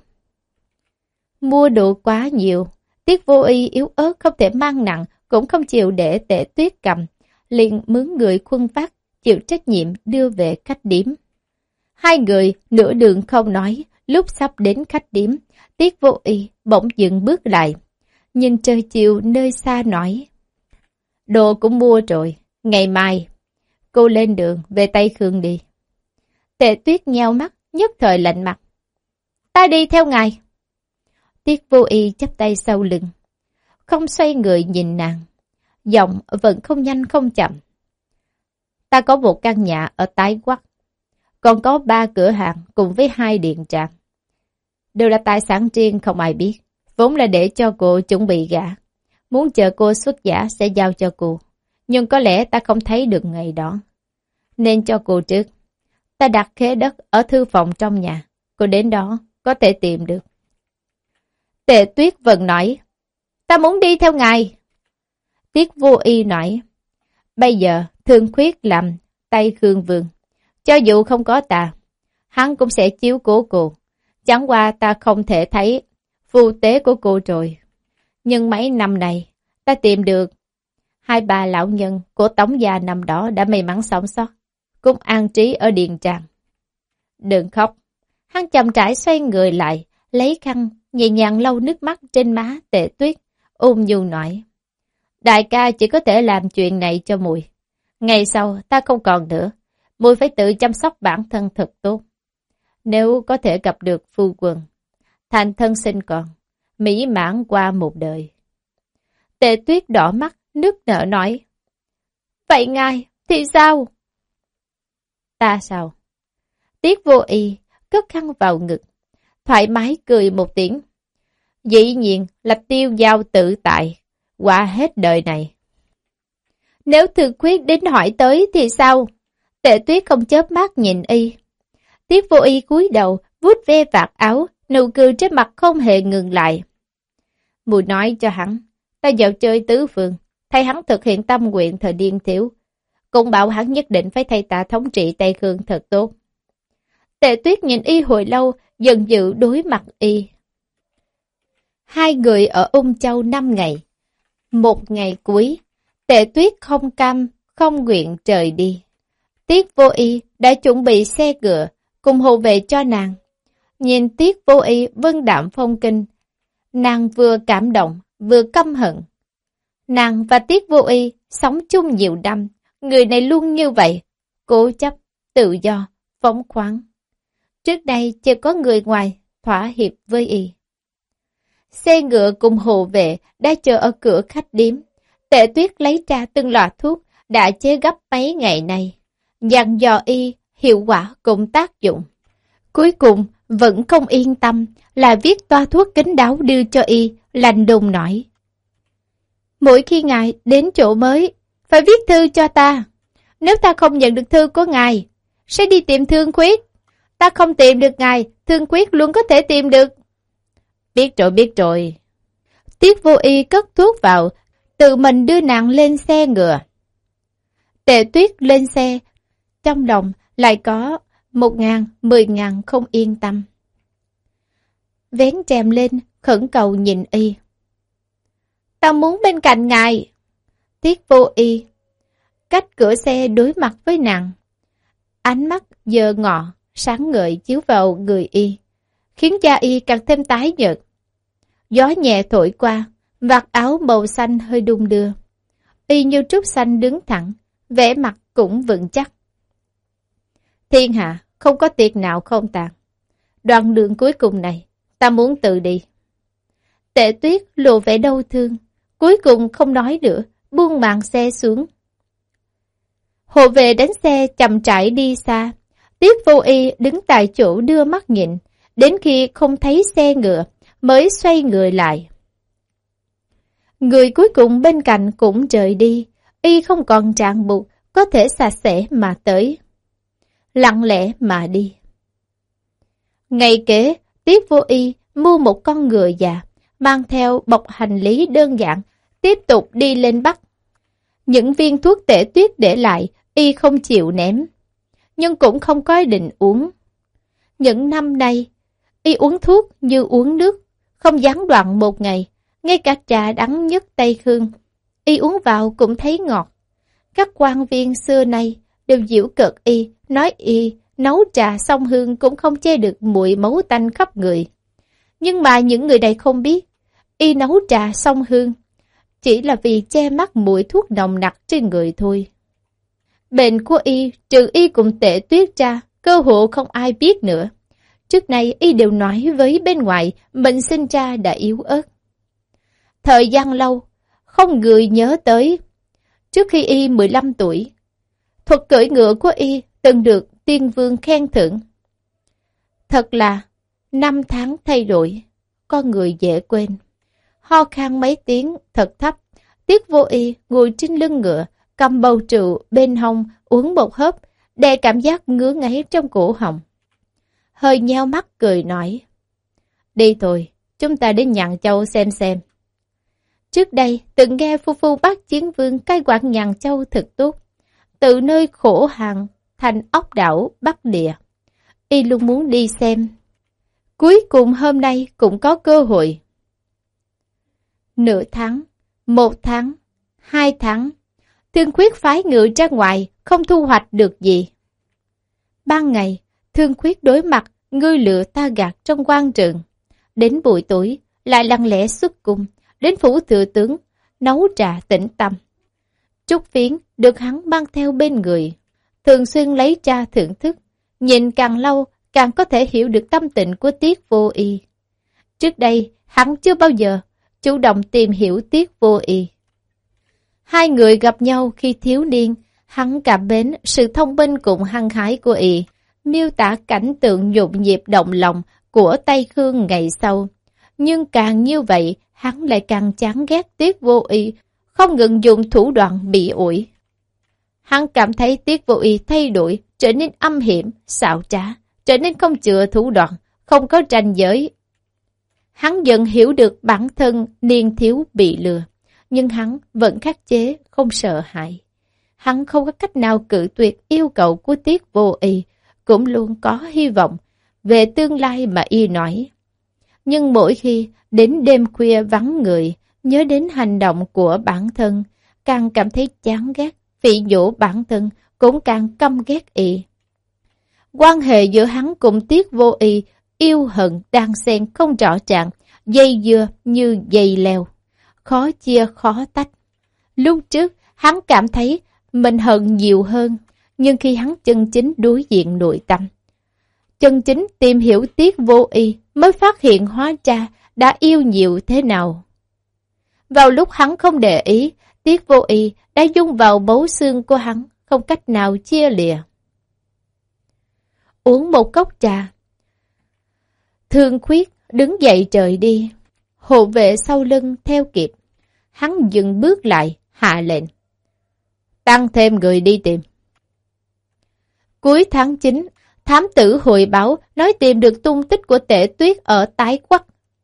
Mua đồ quá nhiều, Tiết Vô Y yếu ớt không thể mang nặng, cũng không chịu để Tề Tuyết cầm, liền mướn người khuân vác, chịu trách nhiệm đưa về khách điếm. Hai người nửa đường không nói, lúc sắp đến khách điếm, Tiết Vô Y bỗng dừng bước lại, nhìn trời chiều nơi xa nói. Đồ cũng mua rồi, ngày mai, cô lên đường về Tây Khương đi. Tề Tuyết nheo mắt, nhất thời lạnh mặt. Ta đi theo ngài. Tiết Vô Y chắp tay sau lưng, không xoay người nhìn nàng, giọng vẫn không nhanh không chậm. Ta có một căn nhà ở Tái Quắc, còn có ba cửa hàng cùng với hai điện trạm. Đều là tài sản riêng không ai biết, vốn là để cho cô chuẩn bị gả. Muốn chờ cô xuất giá sẽ giao cho cô, nhưng có lẽ ta không thấy được ngày đó, nên cho cô trước. Ta đặt khế đất ở thư phòng trong nhà, cô đến đó có thể tìm được. Tề Tuyết vẫn nói, ta muốn đi theo ngài. Tiết Vô Y nói, bây giờ Thương Khuyết làm Tây Khương Vương, cho dù không có ta, hắn cũng sẽ chiếu cố cô. Chẳng qua ta không thể thấy phu tế của cô rồi. Nhưng mấy năm này, ta tìm được hai bà lão nhân của Tống gia năm đó đã may mắn sống sót, cũng an trí ở Điền Tràng. Đừng khóc. Hắn chậm rãi xoay người lại, lấy khăn, nhẹ nhàng lau nước mắt trên má Tề Tuyết, ôn nhu nói. Đại ca chỉ có thể làm chuyện này cho mùi. Ngày sau ta không còn nữa, mùi phải tự chăm sóc bản thân thật tốt. Nếu có thể gặp được phu quân, thành thân sinh con, mỹ mãn qua một đời. Tề Tuyết đỏ mắt, nước nở nói. Vậy ngài, thì sao? Ta sao? Tiết Vô Y cất khăn vào ngực, thoải mái cười một tiếng. Dĩ nhiên là tiêu giao tự tại, qua hết đời này. Nếu Thương Khuyết đến hỏi tới thì sao? Tề Tuyết không chớp mắt nhìn y. Tiết Vô Y cúi đầu, vuốt ve vạt áo, nụ cười trên mặt không hề ngừng lại. Mùi nói cho hắn, ta dạo chơi tứ phương, thay hắn thực hiện tâm nguyện thời niên thiếu, cũng bảo hắn nhất định phải thay ta thống trị Tây Khương thật tốt. Tề Tuyết nhìn y hồi lâu, dần dữ đối mặt y. Hai người ở Ung Châu năm ngày. Một ngày cuối, Tề Tuyết không cam, không nguyện trời đi. Tiết Vô Y đã chuẩn bị xe ngựa cùng hộ vệ cho nàng. Nhìn Tiết Vô Y vân đạm phong kinh, nàng vừa cảm động, vừa căm hận. Nàng và Tiết Vô Y sống chung nhiều năm, người này luôn như vậy, cố chấp, tự do, phóng khoáng. Trước đây chưa có người ngoài thỏa hiệp với y. xe ngựa cùng hộ vệ đã chờ ở cửa khách điếm. Tệ Tuyết lấy ra từng lọ thuốc đã chế gấp mấy ngày nay, dặn dò y, hiệu quả cũng tác dụng. Cuối cùng vẫn không yên tâm, là viết toa thuốc kín đáo đưa cho y, lạnh đùng nói: mỗi khi ngài đến chỗ mới, phải viết thư cho ta. Nếu ta không nhận được thư của ngài, sẽ đi tìm Thương Khuyết. Ta không tìm được ngài, Thương Khuyết luôn có thể tìm được. Biết rồi, biết rồi. Tiết Vô Y cất thuốc vào, tự mình đưa nàng lên xe ngựa. Tệ Tuyết lên xe, trong lòng lại có một ngàn, mười ngàn không yên tâm. Vén rèm lên, khẩn cầu nhìn y. Ta muốn bên cạnh ngài. Tiết Vô Y cách cửa xe đối mặt với nàng. Ánh mắt giờ ngọ, sáng ngời chiếu vào người y, khiến da y càng thêm tái nhợt. Gió nhẹ thổi qua, vạt áo màu xanh hơi đung đưa. Y như trúc xanh đứng thẳng, vẻ mặt cũng vững chắc. Thiên hạ không có tiệc nào không tàn. Đoạn đường cuối cùng này, ta muốn tự đi. Tệ Tuyết lộ vẻ đau thương, cuối cùng không nói nữa, buông màn xe xuống. Hộ vệ đánh xe chậm rãi đi xa. Tiết Vô Y đứng tại chỗ đưa mắt nhìn, đến khi không thấy xe ngựa mới xoay người lại. Người cuối cùng bên cạnh cũng rời đi, y không còn ràng buộc, có thể sạch sẽ mà tới. Lặng lẽ mà đi. Ngày kế, Tiết Vô Y mua một con ngựa già, mang theo bọc hành lý đơn giản, tiếp tục đi lên Bắc. Những viên thuốc Tệ Tuyết để lại, y không chịu ném, nhưng cũng không có ý định uống. Những năm nay, y uống thuốc như uống nước, không gián đoạn một ngày, ngay cả trà đắng nhất Tây Khương, y uống vào cũng thấy ngọt. Các quan viên xưa nay đều giễu cợt y, nói y nấu trà song hương cũng không che được mùi máu tanh khắp người. Nhưng mà những người này không biết, y nấu trà song hương chỉ là vì che mắt mùi thuốc nồng nặc trên người thôi. Bệnh của y, trừ y cùng Tệ Tuyết ra, cơ hội không ai biết nữa. Trước nay y đều nói với bên ngoài, mình sinh ra đã yếu ớt. Thời gian lâu, không người nhớ tới. Trước khi y mười lăm tuổi, thuật cưỡi ngựa của y từng được tiên vương khen thưởng. Thật là năm tháng thay đổi, con người dễ quên. Ho khan mấy tiếng thật thấp, Tiết Vô Y ngồi trên lưng ngựa, cầm bầu rượu bên hông uống một hớp, để cảm giác ngứa ngáy trong cổ họng. Hơi nheo mắt cười nói: đi thôi, chúng ta đến Nhạn Châu xem xem. Trước đây từng nghe phu phu bác chiến vương cai quản Nhạn Châu thật tốt, từ nơi khổ hạn thành ốc đảo Bắc Địa, y luôn muốn đi xem. Cuối cùng hôm nay cũng có cơ hội. Nửa tháng, một tháng, hai tháng, Thương Khuyết phái ngựa ra ngoài, không thu hoạch được gì. Ban ngày, Thương Khuyết đối mặt, ngươi lựa ta gạt trong quan trường. Đến buổi tối, lại lặng lẽ xuất cung, đến phủ thừa tướng, nấu trà tĩnh tâm. Trúc Phiến được hắn mang theo bên người, thường xuyên lấy trà thưởng thức, nhìn càng lâu càng có thể hiểu được tâm tình của Tiết Vô Y. Trước đây, hắn chưa bao giờ chủ động tìm hiểu Tiết Vô Y. Hai người gặp nhau khi thiếu niên, hắn cảm mến sự thông minh cùng hăng hái của y, miêu tả cảnh tượng nhộn nhịp động lòng của Tây Khương ngày sau. Nhưng càng như vậy, hắn lại càng chán ghét Tiết Vô Y, không ngừng dùng thủ đoạn bị ủi. Hắn cảm thấy Tiết Vô Y thay đổi, trở nên âm hiểm, xảo trá, trở nên không chừa thủ đoạn, không có ranh giới. Hắn dần hiểu được bản thân niên thiếu bị lừa, nhưng hắn vẫn khắc chế, không sợ hãi. Hắn không có cách nào cự tuyệt yêu cầu của Tiết Vô Y, cũng luôn có hy vọng về tương lai mà y nói. Nhưng mỗi khi đến đêm khuya vắng người, nhớ đến hành động của bản thân, càng cảm thấy chán ghét, phỉ nhổ bản thân, cũng càng căm ghét y. Quan hệ giữa hắn cùng Tiết Vô Y, yêu hận đang xen không rõ ràng, dây dưa như dây leo, khó chia khó tách. Lúc trước, hắn cảm thấy mình hận nhiều hơn, nhưng khi hắn chân chính đối diện nội tâm, chân chính tìm hiểu Tiết Vô Y, mới phát hiện hóa ra đã yêu nhiều thế nào. Vào lúc hắn không để ý, Tiết Vô Y đã dung vào bấu xương của hắn, không cách nào chia lìa. Uống một cốc trà. Thương Khuyết đứng dậy trời đi, hộ vệ sau lưng theo kịp. Hắn dừng bước lại, hạ lệnh. Tăng thêm người đi tìm. Cuối tháng chín, thám tử hồi báo nói tìm được tung tích của Tể Tuyết ở Tái Quắc.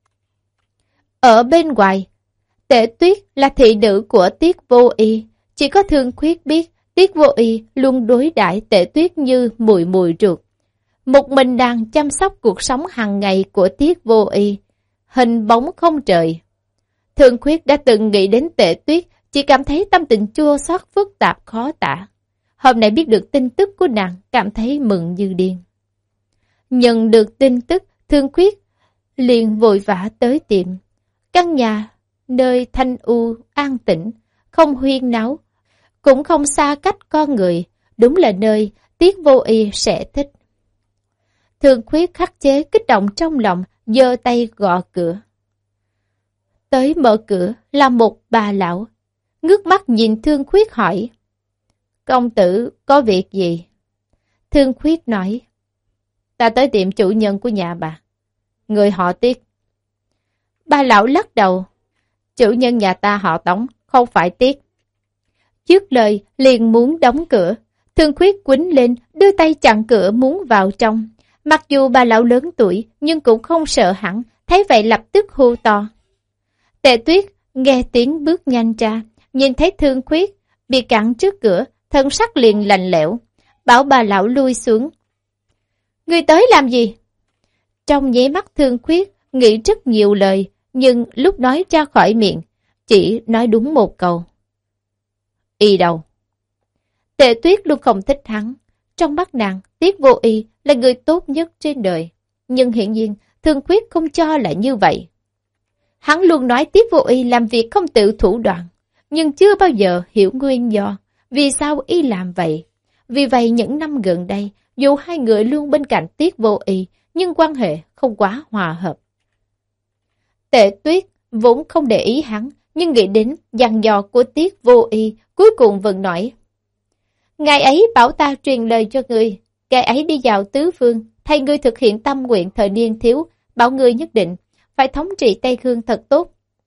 Ở bên ngoài, Tể Tuyết là thị nữ của Tiết Vô Y. Chỉ có Thương Khuyết biết Tiết Vô Y luôn đối đãi Tể Tuyết như mùi mùi ruột. Một mình đang chăm sóc cuộc sống hàng ngày của Tiết Vô Y, hình bóng không trời. Thương Khuyết đã từng nghĩ đến Tể Tuyết, chỉ cảm thấy tâm tình chua xót phức tạp khó tả. Hôm nay biết được tin tức của nàng, cảm thấy mừng như điên. Nhận được tin tức, Thương Khuyết liền vội vã tới tìm. Căn nhà nơi thanh u, an tĩnh, không huyên náo, cũng không xa cách con người, đúng là nơi Tiết Vô Y sẽ thích. Thương Khuyết khắc chế kích động trong lòng, giơ tay gõ cửa. Tới mở cửa là một bà lão, ngước mắt nhìn Thương Khuyết hỏi. Công tử có việc gì? Thương Khuyết nói. Ta tới tiệm chủ nhân của nhà bà, người họ Tiết. Bà lão lắc đầu. Chủ nhân nhà ta họ Tống, không phải Tiết. Dứt lời liền muốn đóng cửa. Thương Khuyết quýnh lên, đưa tay chặn cửa muốn vào trong. Mặc dù bà lão lớn tuổi, nhưng cũng không sợ hẳn, thấy vậy lập tức hô to. Tề Tuyết nghe tiếng bước nhanh ra, nhìn thấy Thương Khuyết bị cản trước cửa, thân sắc liền lạnh lẽo, bảo bà lão lui xuống. Người tới làm gì? Trong nháy mắt Thương Khuyết nghĩ rất nhiều lời, nhưng lúc nói ra khỏi miệng, chỉ nói đúng một câu. Y đâu? Tề Tuyết luôn không thích hắn. Trong mắt nàng, Tiết Vô Y là người tốt nhất trên đời. Nhưng hiện nhiên, Thương Khuyết không cho là như vậy. Hắn luôn nói Tiết Vô Y làm việc không tự thủ đoạn, nhưng chưa bao giờ hiểu nguyên do vì sao Y làm vậy. Vì vậy những năm gần đây, dù hai người luôn bên cạnh Tiết Vô Y, nhưng quan hệ không quá hòa hợp. Tề Tuyết vốn không để ý hắn, nhưng nghĩ đến dặn dò của Tiết Vô Y, cuối cùng vẫn nói. Ngài ấy bảo ta truyền lời cho người, ngài ấy đi vào tứ phương, thay ngươi thực hiện tâm nguyện thời niên thiếu, bảo ngươi nhất định phải thống trị Tây Khương thật tốt.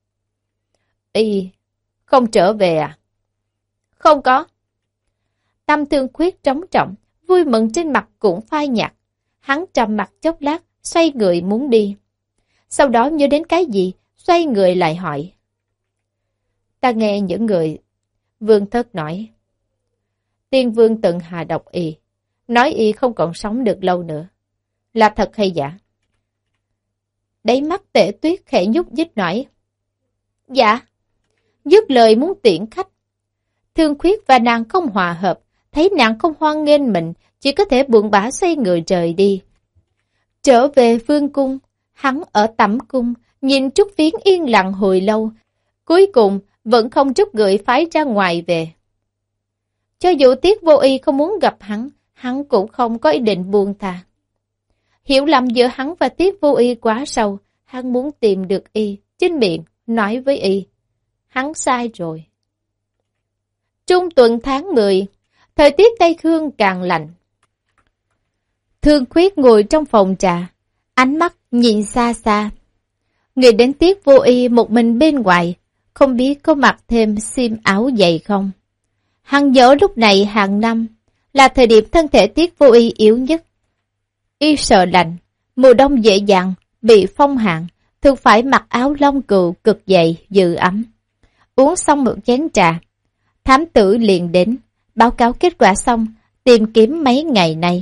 Y không trở về à? Không có. Tâm Thương Khuyết trống trọng, vui mừng trên mặt cũng phai nhạt. Hắn trầm mặt chốc lát, xoay người muốn đi. Sau đó nhớ đến cái gì, xoay người lại hỏi. Ta nghe những người Vương Thất nói. Tiên Vương từng hạ độc Y, nói Y không còn sống được lâu nữa. Là thật hay giả? Đáy mắt Tể Tuyết khẽ nhúc nhích nói. Dạ. Dứt lời muốn tiễn khách. Thương Khuyết và nàng không hòa hợp, thấy nàng không hoan nghênh mình, chỉ có thể buồn bã xoay người rời đi. Trở về vương cung, hắn ở tẩm cung, nhìn Trúc Phiến yên lặng hồi lâu, cuối cùng vẫn không trút gửi phái ra ngoài về. Cho dù Tiết Vô Y không muốn gặp hắn, hắn cũng không có ý định buông tha. Hiểu lầm giữa hắn và Tiết Vô Y quá sâu, hắn muốn tìm được Y, chính miệng nói với Y. Hắn sai rồi. Trung tuần tháng mười, thời tiết Tây Khương càng lạnh. Thương Khuyết ngồi trong phòng trà, ánh mắt nhìn xa xa. Nghĩ đến Tiết Vô Y một mình bên ngoài, không biết có mặc thêm xiêm áo dày không. Hắn nhớ lúc này hàng năm là thời điểm thân thể Tiết Vô Y yếu nhất. Y sợ lạnh, mùa đông dễ dàng bị phong hạn, thường phải mặc áo lông cừu cực dày giữ ấm. Uống xong một chén trà, thám tử liền đến, báo cáo kết quả xong, tìm kiếm mấy ngày nay.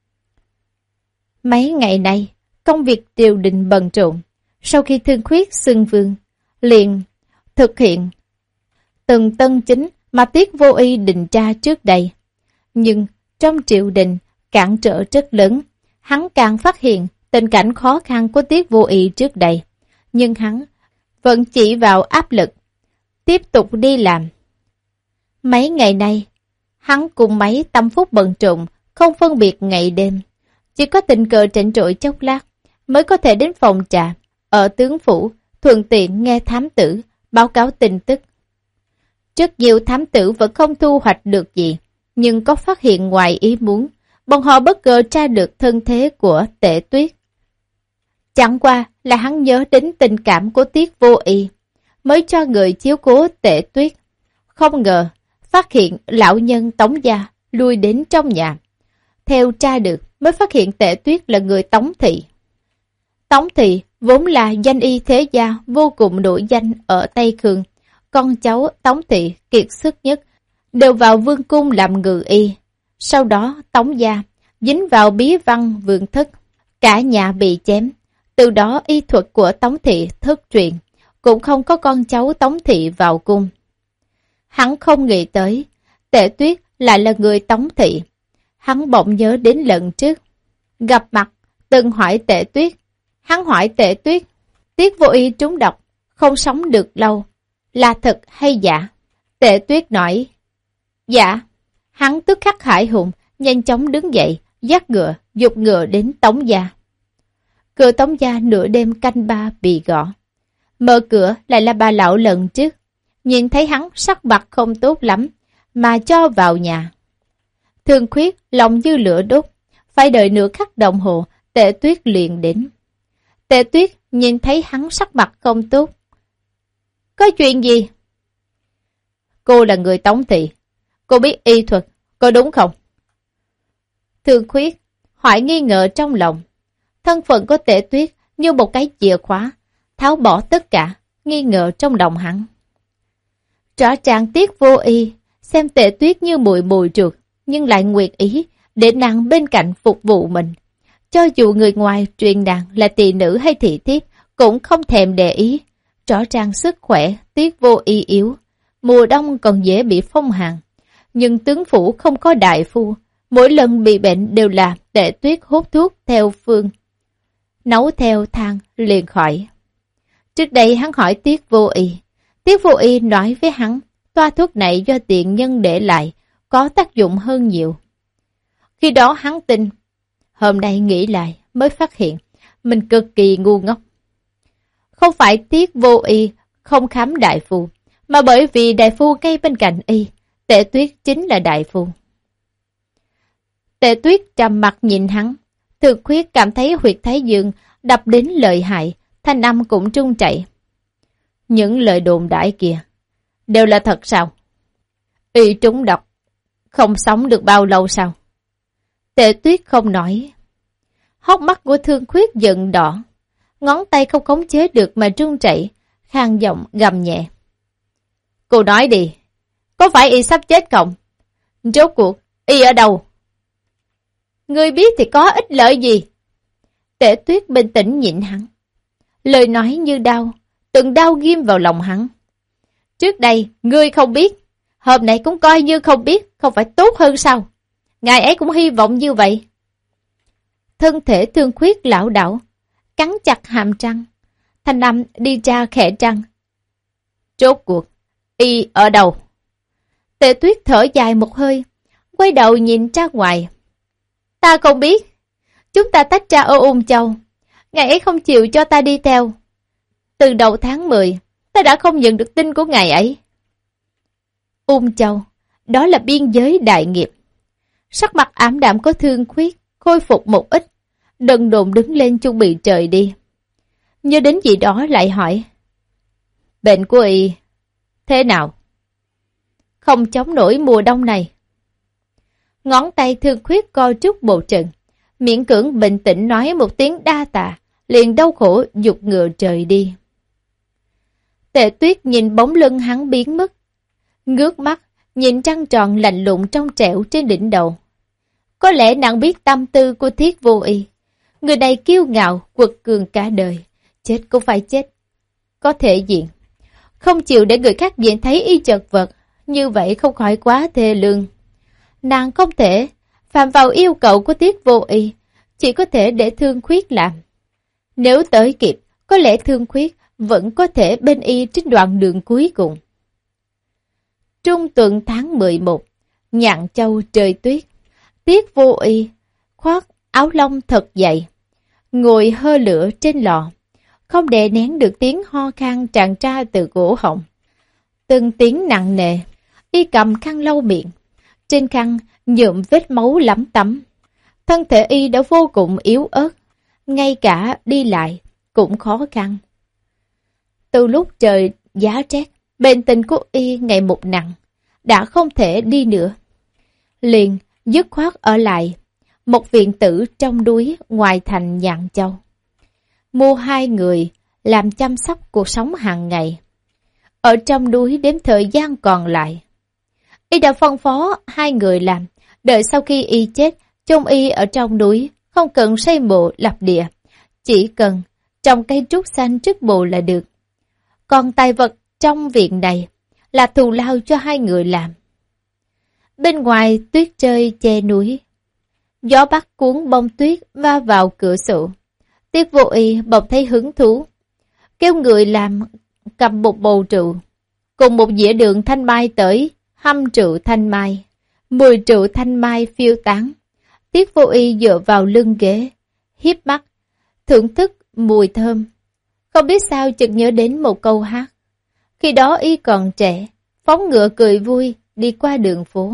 Mấy ngày nay, công việc triều đình bận rộn. Sau khi Thương Khuyết xưng vương, liền thực hiện từng tân chính mà Tiết Vô Y định ra trước đây. Nhưng trong triều đình cản trở rất lớn, hắn càng phát hiện tình cảnh khó khăn của Tiết Vô Y trước đây. Nhưng hắn vẫn chỉ vào áp lực, tiếp tục đi làm. Mấy ngày nay, hắn cùng mấy tâm phúc bận rộn, không phân biệt ngày đêm. Chỉ có tình cờ trịnh trội chốc lát, mới có thể đến phòng trà, ở tướng phủ, thuận tiện nghe thám tử báo cáo tin tức. Rất nhiều thám tử vẫn không thu hoạch được gì, nhưng có phát hiện ngoài ý muốn, bọn họ bất ngờ tra được thân thế của Tệ Tuyết. Chẳng qua là hắn nhớ đến tình cảm của Tiết Vô Y, mới cho người chiếu cố Tệ Tuyết. Không ngờ, phát hiện lão nhân Tống gia lui đến trong nhà. Theo tra được, mới phát hiện Tệ Tuyết là người Tống Thị. Tống Thị vốn là danh y thế gia vô cùng nổi danh ở Tây Khương. Con cháu Tống Thị kiệt xuất nhất đều vào vương cung làm ngự y. Sau đó Tống gia dính vào bí văn vương thất, cả nhà bị chém. Từ đó y thuật của Tống Thị thất truyền, cũng không có con cháu Tống Thị vào cung. Hắn không nghĩ tới, Tệ Tuyết lại là người Tống Thị. Hắn bỗng nhớ đến lần trước, gặp mặt, từng hỏi Tệ Tuyết. Hắn hỏi Tệ Tuyết, Tiết Vô Y trúng độc, không sống được lâu, là thật hay giả? Tệ Tuyết nói, dạ. Hắn tức khắc hải hùng, nhanh chóng đứng dậy, dắt ngựa, dục ngựa đến Tống gia. Cửa Tống gia nửa đêm canh ba bị gõ. Mở cửa lại là bà lão lần trước, nhìn thấy hắn sắc mặt không tốt lắm, mà cho vào nhà. Thương Khuyết lòng như lửa đốt, phải đợi nửa khắc đồng hồ, Tệ Tuyết liền đến. Tệ Tuyết nhìn thấy hắn sắc mặt không tốt. Có chuyện gì? Cô là người Tống Thị, cô biết y thuật, có đúng không? Thương Khuyết hỏi nghi ngờ trong lòng. Thân phận của Tệ Tuyết như một cái chìa khóa, tháo bỏ tất cả nghi ngờ trong lòng hắn. Rõ ràng Tiết Vô Y xem Tệ Tuyết như mùi mùi trượt, nhưng lại nguyện ý để nàng bên cạnh phục vụ mình. Cho dù người ngoài truyền nàng là tỳ nữ hay thị thiếp, cũng không thèm để ý. Rõ ràng sức khỏe Tiết Vô Y yếu, mùa đông còn dễ bị phong hàn. Nhưng tướng phủ không có đại phu, mỗi lần bị bệnh đều là Tệ Tuyết hút thuốc theo phương, nấu theo thang liền khỏi. Trước đây hắn hỏi Tiết Vô Y, Tiết Vô Y nói với hắn, toa thuốc này do tiện nhân để lại, có tác dụng hơn nhiều. Khi đó hắn tin, hôm nay nghĩ lại mới phát hiện, mình cực kỳ ngu ngốc. Không phải Tiết Vô Y không khám đại phu, mà bởi vì đại phu ngay bên cạnh y, Tệ Tuyết chính là đại phu. Tệ Tuyết trầm mặt nhìn hắn, Thương Khuyết cảm thấy huyệt thái dương đập đến lợi hại, thanh âm cũng trung chảy. Những lời đồn đại kia đều là thật sao? Y trúng độc, không sống được bao lâu sao? Tệ Tuyết không nói. Hốc mắt của Thương Khuyết giận đỏ, ngón tay không khống chế được mà trung chảy, khàn giọng gầm nhẹ. Cô nói đi, có phải y sắp chết không? Rốt cuộc, y ở đâu? Ngươi biết thì có ích lợi gì? Tệ Tuyết bình tĩnh nhịn hắn. Lời nói như đau, từng đau ghim vào lòng hắn. Trước đây, ngươi không biết, hôm nay cũng coi như không biết, không phải tốt hơn sao? Ngài ấy cũng hy vọng như vậy. Thân thể Thương Khuyết lão đảo, cắn chặt hàm răng, thanh âm đi ra khẽ răng. Rốt cuộc, y ở đâu? Tệ Tuyết thở dài một hơi, quay đầu nhìn ra ngoài. Ta không biết, chúng ta tách ra ở Ung Châu, ngài ấy không chịu cho ta đi theo. Từ đầu tháng mười, ta đã không nhận được tin của ngài ấy. Ung Châu, đó là biên giới đại nghiệp. Sắc mặt ảm đạm có Thương Khuyết, khôi phục một ít, đần đồn đứng lên chuẩn bị trời đi. Nhớ đến gì đó lại hỏi. Bệnh của y thế nào? Không chống nổi mùa đông này. Ngón tay Thương Khuyết co rút bộ trận, miễn cưỡng bình tĩnh nói một tiếng đa tạ, liền đau khổ dục ngựa trời đi. Tệ Tuyết nhìn bóng lưng hắn biến mất, ngước mắt nhìn trăng tròn lạnh lùng trong trẻo trên đỉnh đầu. Có lẽ nàng biết tâm tư của Tiết Vô Y, người này kiêu ngạo quật cường cả đời, chết cũng phải chết, có thể diện, không chịu để người khác diện thấy y chật vật, như vậy không khỏi quá thê lương. Nàng không thể phạm vào yêu cầu của Tiết Vô Y, chỉ có thể để Thương Khuyết làm. Nếu tới kịp, có lẽ Thương Khuyết vẫn có thể bên y trên đoạn đường cuối cùng. Trung tuần tháng mười một, Nhạn Châu trời tuyết, Tiết Vô Y khoác áo lông thật dày, ngồi hơ lửa trên lò, không đè nén được tiếng ho khan tràn ra từ cổ họng. Từng tiếng nặng nề, y cầm khăn lau miệng. Trên khăn nhuộm vết máu lấm tấm. Thân thể y đã vô cùng yếu ớt, ngay cả đi lại cũng khó khăn. Từ lúc trời giá rét, bệnh tình của y ngày một nặng, đã không thể đi nữa. Liền dứt khoát ở lại một viện tử trong núi ngoài thành Nhạn Châu, mua hai người làm chăm sóc cuộc sống hàng ngày. Ở trong núi đến thời gian còn lại, y đã phân phó hai người làm, đợi sau khi y chết, chôn y ở trong núi, không cần xây mộ lập địa, chỉ cần trồng cây trúc xanh trước mộ là được. Còn tài vật trong viện này là thù lao cho hai người làm. Bên ngoài tuyết rơi che núi, gió bắc cuốn bông tuyết va vào cửa sổ. Tiết Vô Y bỗng thấy hứng thú, kêu người làm cầm một bầu rượu, cùng một dĩa đường thanh mai tới, hâm rượu thanh mai. Mùi rượu thanh mai phiêu tán. Tiết Vô Y dựa vào lưng ghế, hiếp mắt, thưởng thức mùi thơm. Không biết sao chợt nhớ đến một câu hát. Khi đó y còn trẻ, phóng ngựa cười vui đi qua đường phố.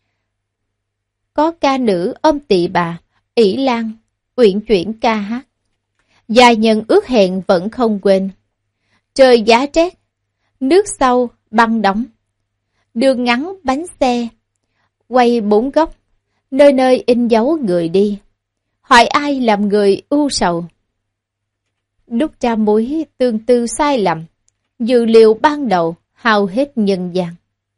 Có ca nữ ôm tỵ bà, ỷ lan, uyển chuyển ca hát. Dài nhân ước hẹn vẫn không quên. Trời giá rét, nước sâu, băng đóng. Đường ngắn bánh xe, quay bốn góc, nơi nơi in dấu người đi. Hỏi ai làm người ưu sầu. Đúc ra mối tương tư sai lầm, dự liệu ban đầu hao hết nhân gian.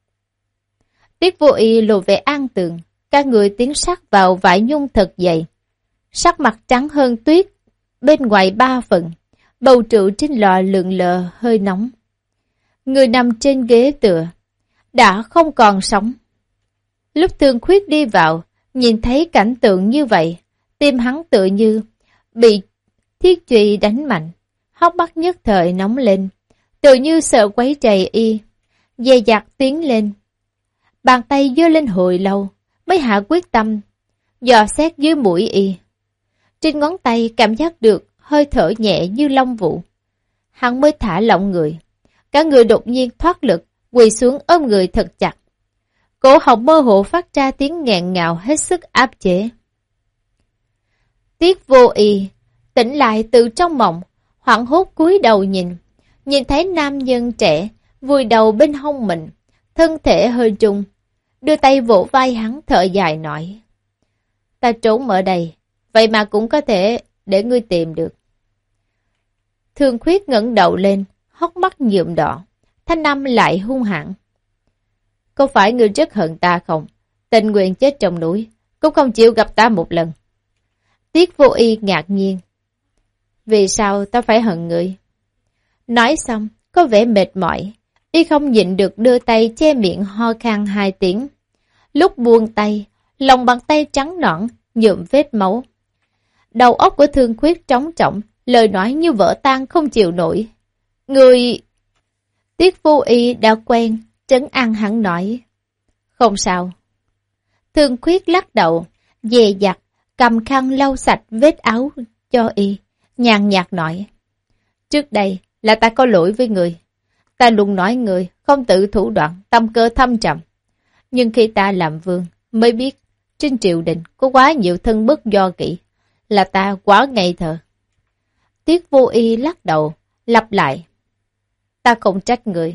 Tiết Vô Y lộ vẻ an tường, các người tiến sát vào vải nhung thật dày. Sắc mặt trắng hơn tuyết, bên ngoài ba phần, bầu rượu trên lò lượn lờ hơi nóng. Người nằm trên ghế tựa, đã không còn sống. Lúc Thương Khuyết đi vào, nhìn thấy cảnh tượng như vậy, tim hắn tự như bị thiết chùy đánh mạnh, hốc mắt nhất thời nóng lên, tự như sợ quấy rầy y, dè dặt tiến lên. Bàn tay giơ lên hồi lâu, mới hạ quyết tâm, dò xét dưới mũi y. Trên ngón tay cảm giác được hơi thở nhẹ như lông vũ. Hắn mới thả lỏng người. Cả người đột nhiên thoát lực, quỳ xuống ôm người thật chặt. Cổ họng mơ hồ phát ra tiếng nghẹn ngào hết sức áp chế. Tiết Vô Y tỉnh lại từ trong mộng, hoảng hốt cúi đầu nhìn, nhìn thấy nam nhân trẻ vùi đầu bên hông mình, thân thể hơi rung, đưa tay vỗ vai hắn thở dài nói: "Ta trốn ở đây, vậy mà cũng có thể để ngươi tìm được." Thương Khuyết ngẩng đầu lên, hốc mắt nhuộm đỏ, thanh âm lại hung hãn: "Có phải ngươi rất hận ta không? Tình nguyện chết trong núi, cũng không chịu gặp ta một lần." Tiết Vô Y ngạc nhiên: "Vì sao ta phải hận ngươi?" Nói xong, có vẻ mệt mỏi, y không nhịn được đưa tay che miệng ho khan hai tiếng. Lúc buông tay, lòng bàn tay trắng nõn, nhuộm vết máu. Đầu óc của Thương Khuyết trống trỏng, lời nói như vỡ tan không chịu nổi. "Người..." Tiết Vô Y đã quen, trấn an hắn nói: "Không sao." Thương Khuyết lắc đầu, dè dặt, cầm khăn lau sạch vết áo cho y, nhàn nhạt nói: "Trước đây là ta có lỗi với người. Ta luôn nói người không tự thủ đoạn, tâm cơ thâm trầm. Nhưng khi ta làm vương, mới biết trên triều đình có quá nhiều thân bất do kỷ, là ta quá ngây thơ." Tiết Vô Y lắc đầu, lặp lại: "Ta không trách người."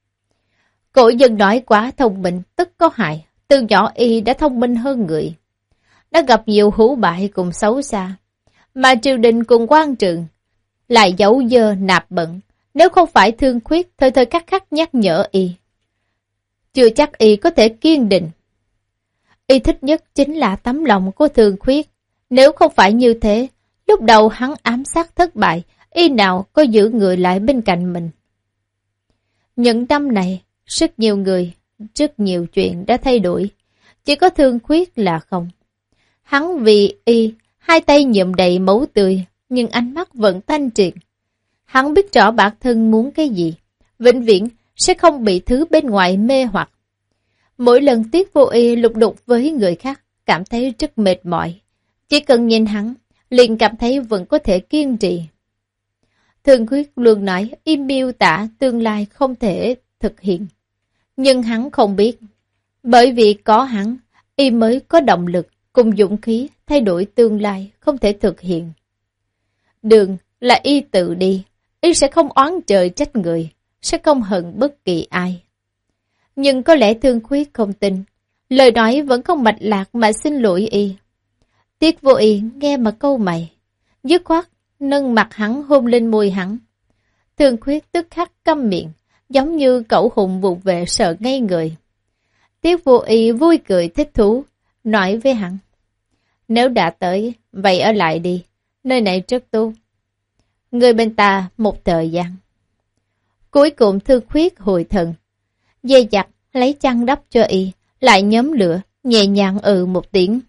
Cổ nhân nói quá thông minh tức có hại, từ nhỏ y đã thông minh hơn người. Đã gặp nhiều hữu bại cùng xấu xa, mà triều đình cùng quan trường lại giấu dơ nạp bận. Nếu không phải Thương Khuyết thời thời khắc khắc nhắc nhở y, chưa chắc y có thể kiên định. Y thích nhất chính là tấm lòng của Thương Khuyết. Nếu không phải như thế, lúc đầu hắn ám sát thất bại, y nào có giữ người lại bên cạnh mình. Những năm này, rất nhiều người, rất nhiều chuyện đã thay đổi. Chỉ có Thương Khuyết là không. Hắn vì y, hai tay nhuộm đầy máu tươi, nhưng ánh mắt vẫn thanh triệt. Hắn biết rõ bản thân muốn cái gì, vĩnh viễn sẽ không bị thứ bên ngoài mê hoặc. Mỗi lần Tiết Vô Y lục đục với người khác, cảm thấy rất mệt mỏi. Chỉ cần nhìn hắn, liền cảm thấy vẫn có thể kiên trì. Thương Khuyết luôn nói y miêu tả tương lai không thể thực hiện. Nhưng hắn không biết, bởi vì có hắn, y mới có động lực cùng dũng khí thay đổi tương lai không thể thực hiện. Đường là y tự đi, y sẽ không oán trời trách người, sẽ không hận bất kỳ ai. Nhưng có lẽ Thương Khuyết không tin, lời nói vẫn không mạch lạc mà xin lỗi y. Tiết Vô Y nghe mà câu mày, dứt khoát nâng mặt hắn hôn lên môi hắn. Thương Khuyết tức khắc câm miệng, giống như cẩu hùng vụt về sợ ngây người. Tiết Vô Y vui cười thích thú, nói với hắn. Nếu đã tới, vậy ở lại đi, nơi này rất tốt. Người bên ta một thời gian. Cuối cùng Thương Khuyết hồi thần, dây chặt lấy chăn đắp cho y, lại nhóm lửa, nhẹ nhàng ừ một tiếng.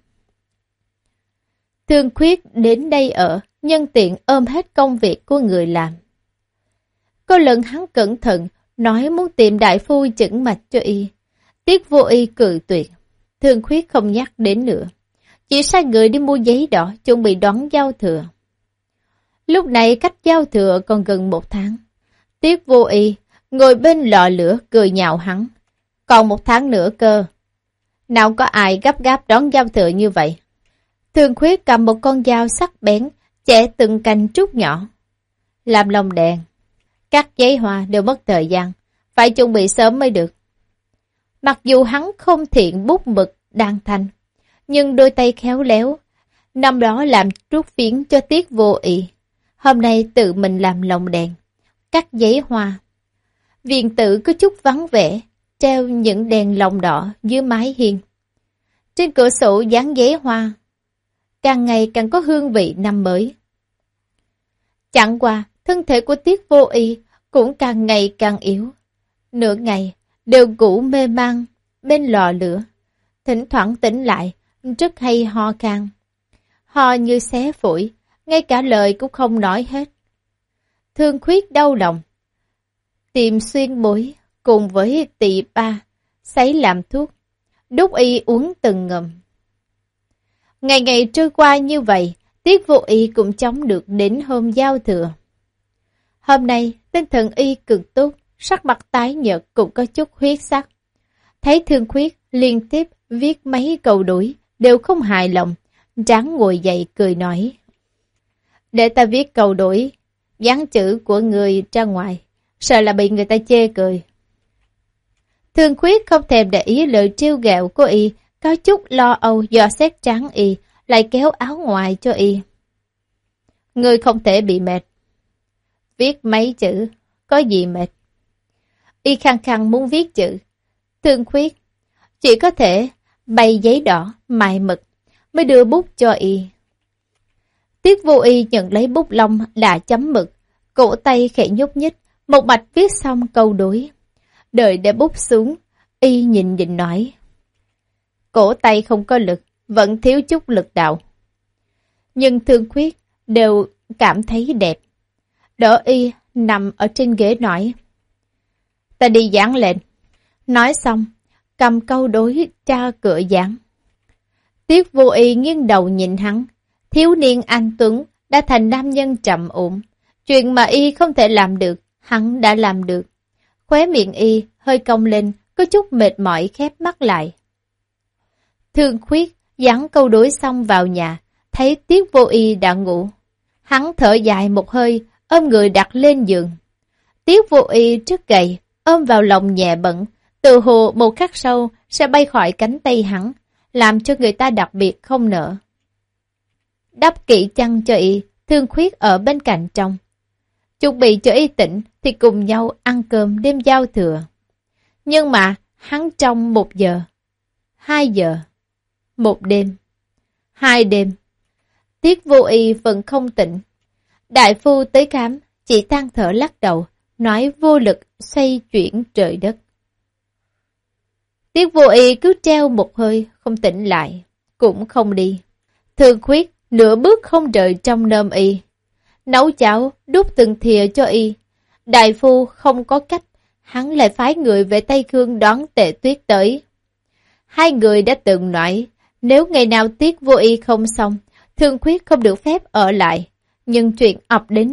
Thương Khuyết đến đây ở, nhân tiện ôm hết công việc của người làm. Có lần hắn cẩn thận, nói muốn tìm đại phu chẩn mạch cho y. Tiết Vô Y cự tuyệt, Thương Khuyết không nhắc đến nữa. Chỉ sai người đi mua giấy đỏ, chuẩn bị đón giao thừa. Lúc này cách giao thừa còn gần một tháng. Tiết Vô Y ngồi bên lò lửa cười nhạo hắn. Còn một tháng nữa cơ. Nào có ai gấp gáp đón giao thừa như vậy. Thương Khuyết cầm một con dao sắc bén, chẻ từng cành trúc nhỏ. Làm lồng đèn, cắt giấy hoa đều mất thời gian, phải chuẩn bị sớm mới được. Mặc dù hắn không thiện bút mực, đan thanh, nhưng đôi tay khéo léo. Năm đó làm trúc phiến cho Tiết Vô Y, hôm nay tự mình làm lồng đèn, cắt giấy hoa. Viện tử có chút vắng vẻ, treo những đèn lồng đỏ dưới mái hiên. Trên cửa sổ dán giấy hoa, càng ngày càng có hương vị năm mới. Chẳng qua, thân thể của Tiết Vô Y cũng càng ngày càng yếu. Nửa ngày, đều ngủ mê man bên lò lửa. Thỉnh thoảng tỉnh lại, rất hay ho khan. Ho như xé phổi, ngay cả lời cũng không nói hết. Thương Khuyết đau lòng. Tìm xuyên bối, cùng với tỳ ba, sấy làm thuốc, đút y uống từng ngụm. Ngày ngày trôi qua như vậy, Tiết Vô Y cũng chống được đến hôm giao thừa. Hôm nay, tinh thần y cực tốt, sắc mặt tái nhợt cũng có chút huyết sắc. Thấy Thương Khuyết liên tiếp viết mấy câu đối, đều không hài lòng, ráng ngồi dậy cười nói. Để ta viết câu đối, dán chữ của người ra ngoài, sợ là bị người ta chê cười. Thương Khuyết không thèm để ý lời trêu ghẹo của y, có chút lo âu dò xét trán y, lại kéo áo ngoài cho y. Người không thể bị mệt. Viết mấy chữ, có gì mệt. Y khăng khăng muốn viết chữ. Thương Khuyết chỉ có thể bày giấy đỏ, mài mực, mới đưa bút cho y. Tiết Vô Y nhận lấy bút lông đã chấm mực, cổ tay khẽ nhúc nhích, một mạch viết xong câu đối. Đợi để bút xuống, y nhìn nhìn nói. Cổ tay không có lực, vẫn thiếu chút lực đạo. Nhưng Thương Khuyết đều cảm thấy đẹp. Đỡ y nằm ở trên ghế nói. Ta đi dán lên. Nói xong, cầm câu đối tra cửa dán. Tiết Vô Y nghiêng đầu nhìn hắn. Thiếu niên anh tuấn đã thành nam nhân trầm ổn. Chuyện mà y không thể làm được, hắn đã làm được. Khóe miệng y hơi cong lên, có chút mệt mỏi khép mắt lại. Thương Khuyết dán câu đối xong vào nhà, thấy Tiết Vô Y đã ngủ. Hắn thở dài một hơi, ôm người đặt lên giường. Tiết Vô Y rất gầy, ôm vào lòng nhẹ bẩn, tự hồ một khắc sau sẽ bay khỏi cánh tay hắn, làm cho người ta đặc biệt không nỡ. Đắp kỹ chăn cho y, Thương Khuyết ở bên cạnh trong. Chuẩn bị cho y tỉnh thì cùng nhau ăn cơm đêm giao thừa. Nhưng mà hắn trong một giờ, hai giờ, một đêm, hai đêm. Tiết Vô Y vẫn không tỉnh. Đại phu tới khám, chỉ than thở lắc đầu, nói vô lực xoay chuyển trời đất. Tiết Vô Y cứ treo một hơi, không tỉnh lại, cũng không đi. Thương Khuyết nửa bước không rời trong nơm y. Nấu cháo, đút từng thìa cho y. Đại phu không có cách, hắn lại phái người về Tây Khương đón Tệ Tuyết tới. Hai người đã từng nói, nếu ngày nào Tiết Vô Y không xong, Thương Khuyết không được phép ở lại. Nhưng chuyện ập đến đầu,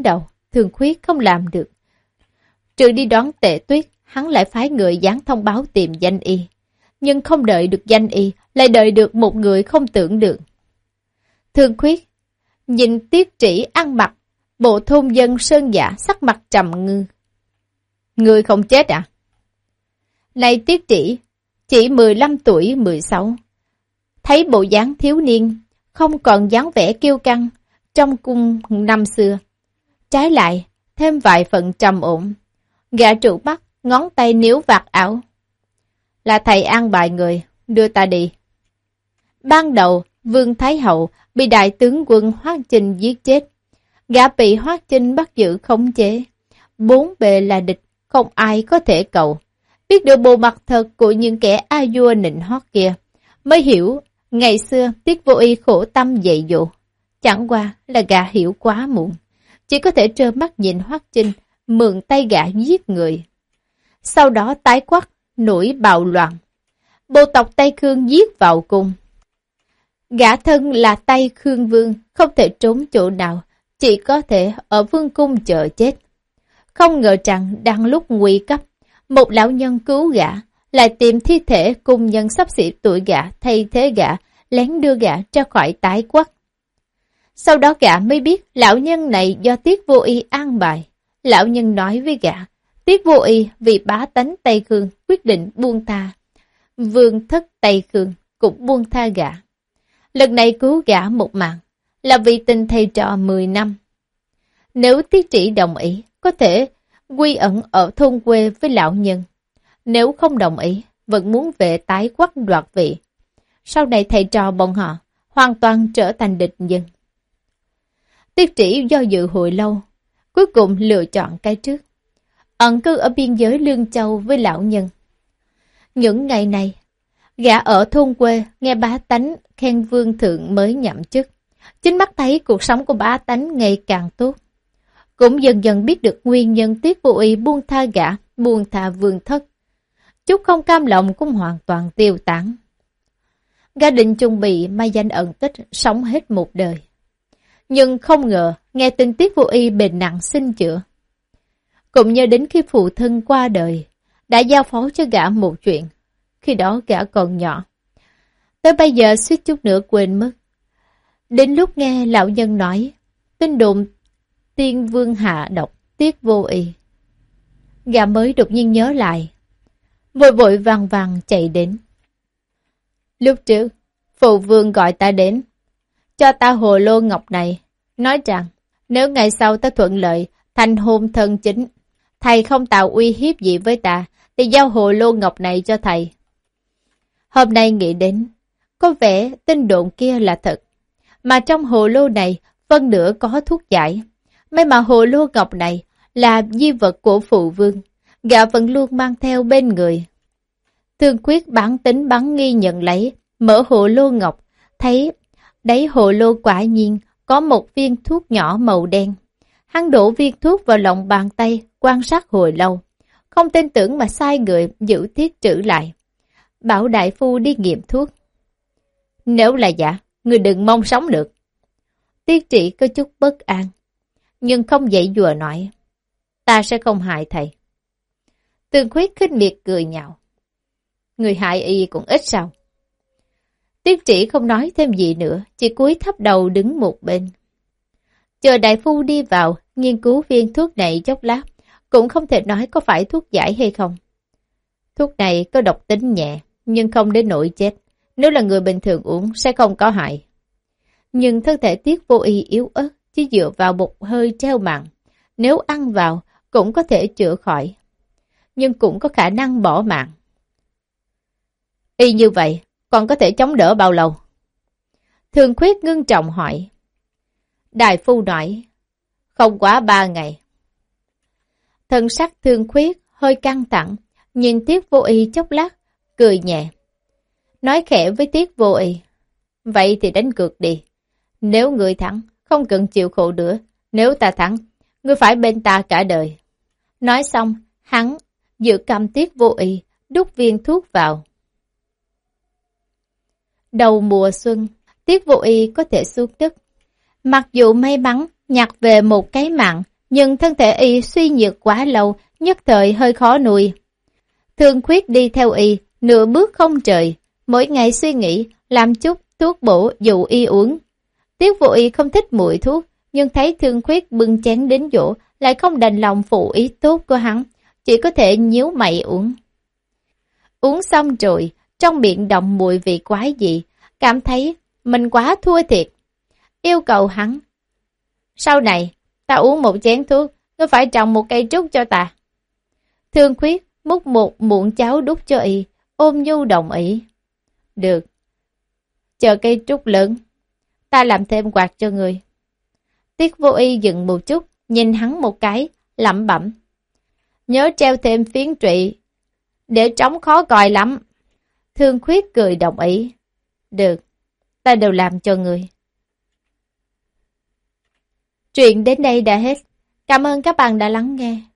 Thường Khuyết không làm được. Trừ đi đón Tệ Tuyết, hắn lại phái người dán thông báo tìm danh y. Nhưng không đợi được danh y, lại đợi được một người không tưởng được. Thường Khuyết nhìn Tiết Trĩ ăn mặc, bộ thôn dân sơn giả, sắc mặt trầm ngư. Người không chết à? Này Tiết Trĩ, chỉ mười lăm tuổi mười sáu. Thấy bộ dáng thiếu niên, không còn dáng vẻ kiêu căng trong cung năm xưa. Trái lại, thêm vài phần trầm ổn. Gã trụ mắt, ngón tay níu vạt áo. Là thầy an bài người, đưa ta đi. Ban đầu, Vương Thái Hậu bị đại tướng quân Hoắc Chinh giết chết. Gã bị Hoắc Chinh bắt giữ khống chế. Bốn bề là địch, không ai có thể cầu. Biết được bộ mặt thật của những kẻ a vua nịnh hót kia, mới hiểu ngày xưa Tiết Vô Y khổ tâm dạy dỗ. Chẳng qua là gã hiểu quá muộn, chỉ có thể trơ mắt nhìn Hoắc Chinh mượn tay gã giết người. Sau đó tái quắc, nổi bạo loạn. Bộ tộc Tây Khương giết vào cung. Gã thân là Tây Khương Vương, không thể trốn chỗ nào, chỉ có thể ở vương cung chờ chết. Không ngờ rằng đang lúc nguy cấp, một lão nhân cứu gã, lại tìm thi thể cung nhân sắp xỉ tuổi gã thay thế gã, lén đưa gã ra khỏi tái quắc. Sau đó gã mới biết lão nhân này do Tiết Vô Y an bài. Lão nhân nói với gã, Tiết Vô Y vì bá tánh Tây Khương quyết định buông tha. Vương thất Tây Khương cũng buông tha gã. Lần này cứu gã một mạng, là vì tình thầy trò mười năm. Nếu Tiết Trĩ đồng ý, có thể quy ẩn ở thôn quê với lão nhân. Nếu không đồng ý, vẫn muốn về tái quắc đoạt vị. Sau này thầy trò bọn họ hoàn toàn trở thành địch nhân. Tiết Trĩ do dự hồi lâu, cuối cùng lựa chọn cái trước. Ẩn cư ở biên giới Lương Châu với lão nhân. Những ngày này, gã ở thôn quê nghe bá tánh khen vương thượng mới nhậm chức. Chính mắt thấy cuộc sống của bá tánh ngày càng tốt. Cũng dần dần biết được nguyên nhân Tiết Vô Y buông tha gã, buông tha vương thất. Chút không cam lòng cũng hoàn toàn tiêu tán. Gã định chuẩn bị mai danh ẩn tích, sống hết một đời. Nhưng không ngờ, nghe tin Tiết Vô Y bệnh nặng xin chữa. Cũng nhớ đến khi phụ thân qua đời, đã giao phó cho gã một chuyện. Khi đó gã còn nhỏ. Tới bây giờ suýt chút nữa quên mất. Đến lúc nghe lão nhân nói, tin đồn tiên vương hạ độc Tiết Vô Y. Gã mới đột nhiên nhớ lại. Vội vội vàng vàng chạy đến. Lúc trước, phụ vương gọi ta đến, cho ta hồ lô ngọc này, nói rằng nếu ngày sau ta thuận lợi thành hôn thân chính, thầy không tạo uy hiếp gì với ta, thì giao hồ lô ngọc này cho thầy. Hôm nay nghĩ đến, có vẻ tin đồn kia là thật, mà trong hồ lô này phân nửa có thuốc giải. May mà hồ lô ngọc này là di vật của phụ vương, gã vẫn luôn mang theo bên người. Thương Khuyết bản tính bắn nghi nhận lấy, mở hồ lô ngọc, thấy đáy hồ lô quả nhiên có một viên thuốc nhỏ màu đen. Hắn đổ viên thuốc vào lòng bàn tay, quan sát hồi lâu. Không tin tưởng mà sai người giữ Tiết Trữ lại. Bảo đại phu đi nghiệm thuốc. Nếu là giả, người đừng mong sống được. Tiết Trĩ có chút bất an, nhưng không dậy dùa nói. Ta sẽ không hại thầy. Tường Khuyết khinh miệt cười nhạo. Người hại y cũng ít sao. Tiết Trĩ không nói thêm gì nữa, chỉ cúi thấp đầu đứng một bên. Chờ đại phu đi vào, nghiên cứu viên thuốc này chốc lát, cũng không thể nói có phải thuốc giải hay không. Thuốc này có độc tính nhẹ, nhưng không đến nỗi chết. Nếu là người bình thường uống sẽ không có hại. Nhưng thân thể Tiết Vô Y yếu ớt, chỉ dựa vào một hơi treo mạng. Nếu ăn vào, cũng có thể chữa khỏi. Nhưng cũng có khả năng bỏ mạng. Y như vậy, còn có thể chống đỡ bao lâu? Thường Khuyết ngưng trọng hỏi. Đại phu nói, không quá ba ngày. Thân sắc Thường Khuyết hơi căng thẳng, nhìn Tiết Vô Y chốc lát, cười nhẹ. Nói khẽ với Tiết Vô Y, vậy thì đánh cược đi. Nếu người thắng, không cần chịu khổ nữa. Nếu ta thắng, ngươi phải bên ta cả đời. Nói xong, hắn giữ cầm Tiết Vô Y, đút viên thuốc vào. Đầu mùa xuân, Tiết Vô Y có thể xuống đất. Mặc dù may mắn nhặt về một cái mạng, Nhưng thân thể y suy nhược quá lâu, nhất thời hơi khó nuôi. Thương Khuyết đi theo y, nửa bước không trời, mỗi ngày suy nghĩ, làm chút thuốc bổ dụ y uống. Tiếc vô y không thích mùi thuốc, nhưng thấy Thương Khuyết bưng chén đến dỗ, lại không đành lòng phụ ý tốt của hắn, chỉ có thể nhíu mày uống. Uống xong rồi, trong miệng động mùi vị quái dị, cảm thấy mình quá thua thiệt. Yêu cầu hắn, sau này, ta uống một chén thuốc, ngươi phải trồng một cây trúc cho ta. Thương Khuyết múc một muỗng cháo đút cho y, ôm nhu đồng ý. Được, chờ cây trúc lớn, ta làm thêm quạt cho ngươi. Tiết Vô Y dừng một chút, nhìn hắn một cái, lẩm bẩm. Nhớ treo thêm phiến trụy, để trống khó coi lắm. Thương Khuyết cười đồng ý. Được, ta đều làm cho ngươi. Chuyện đến đây đã hết. Cảm ơn các bạn đã lắng nghe.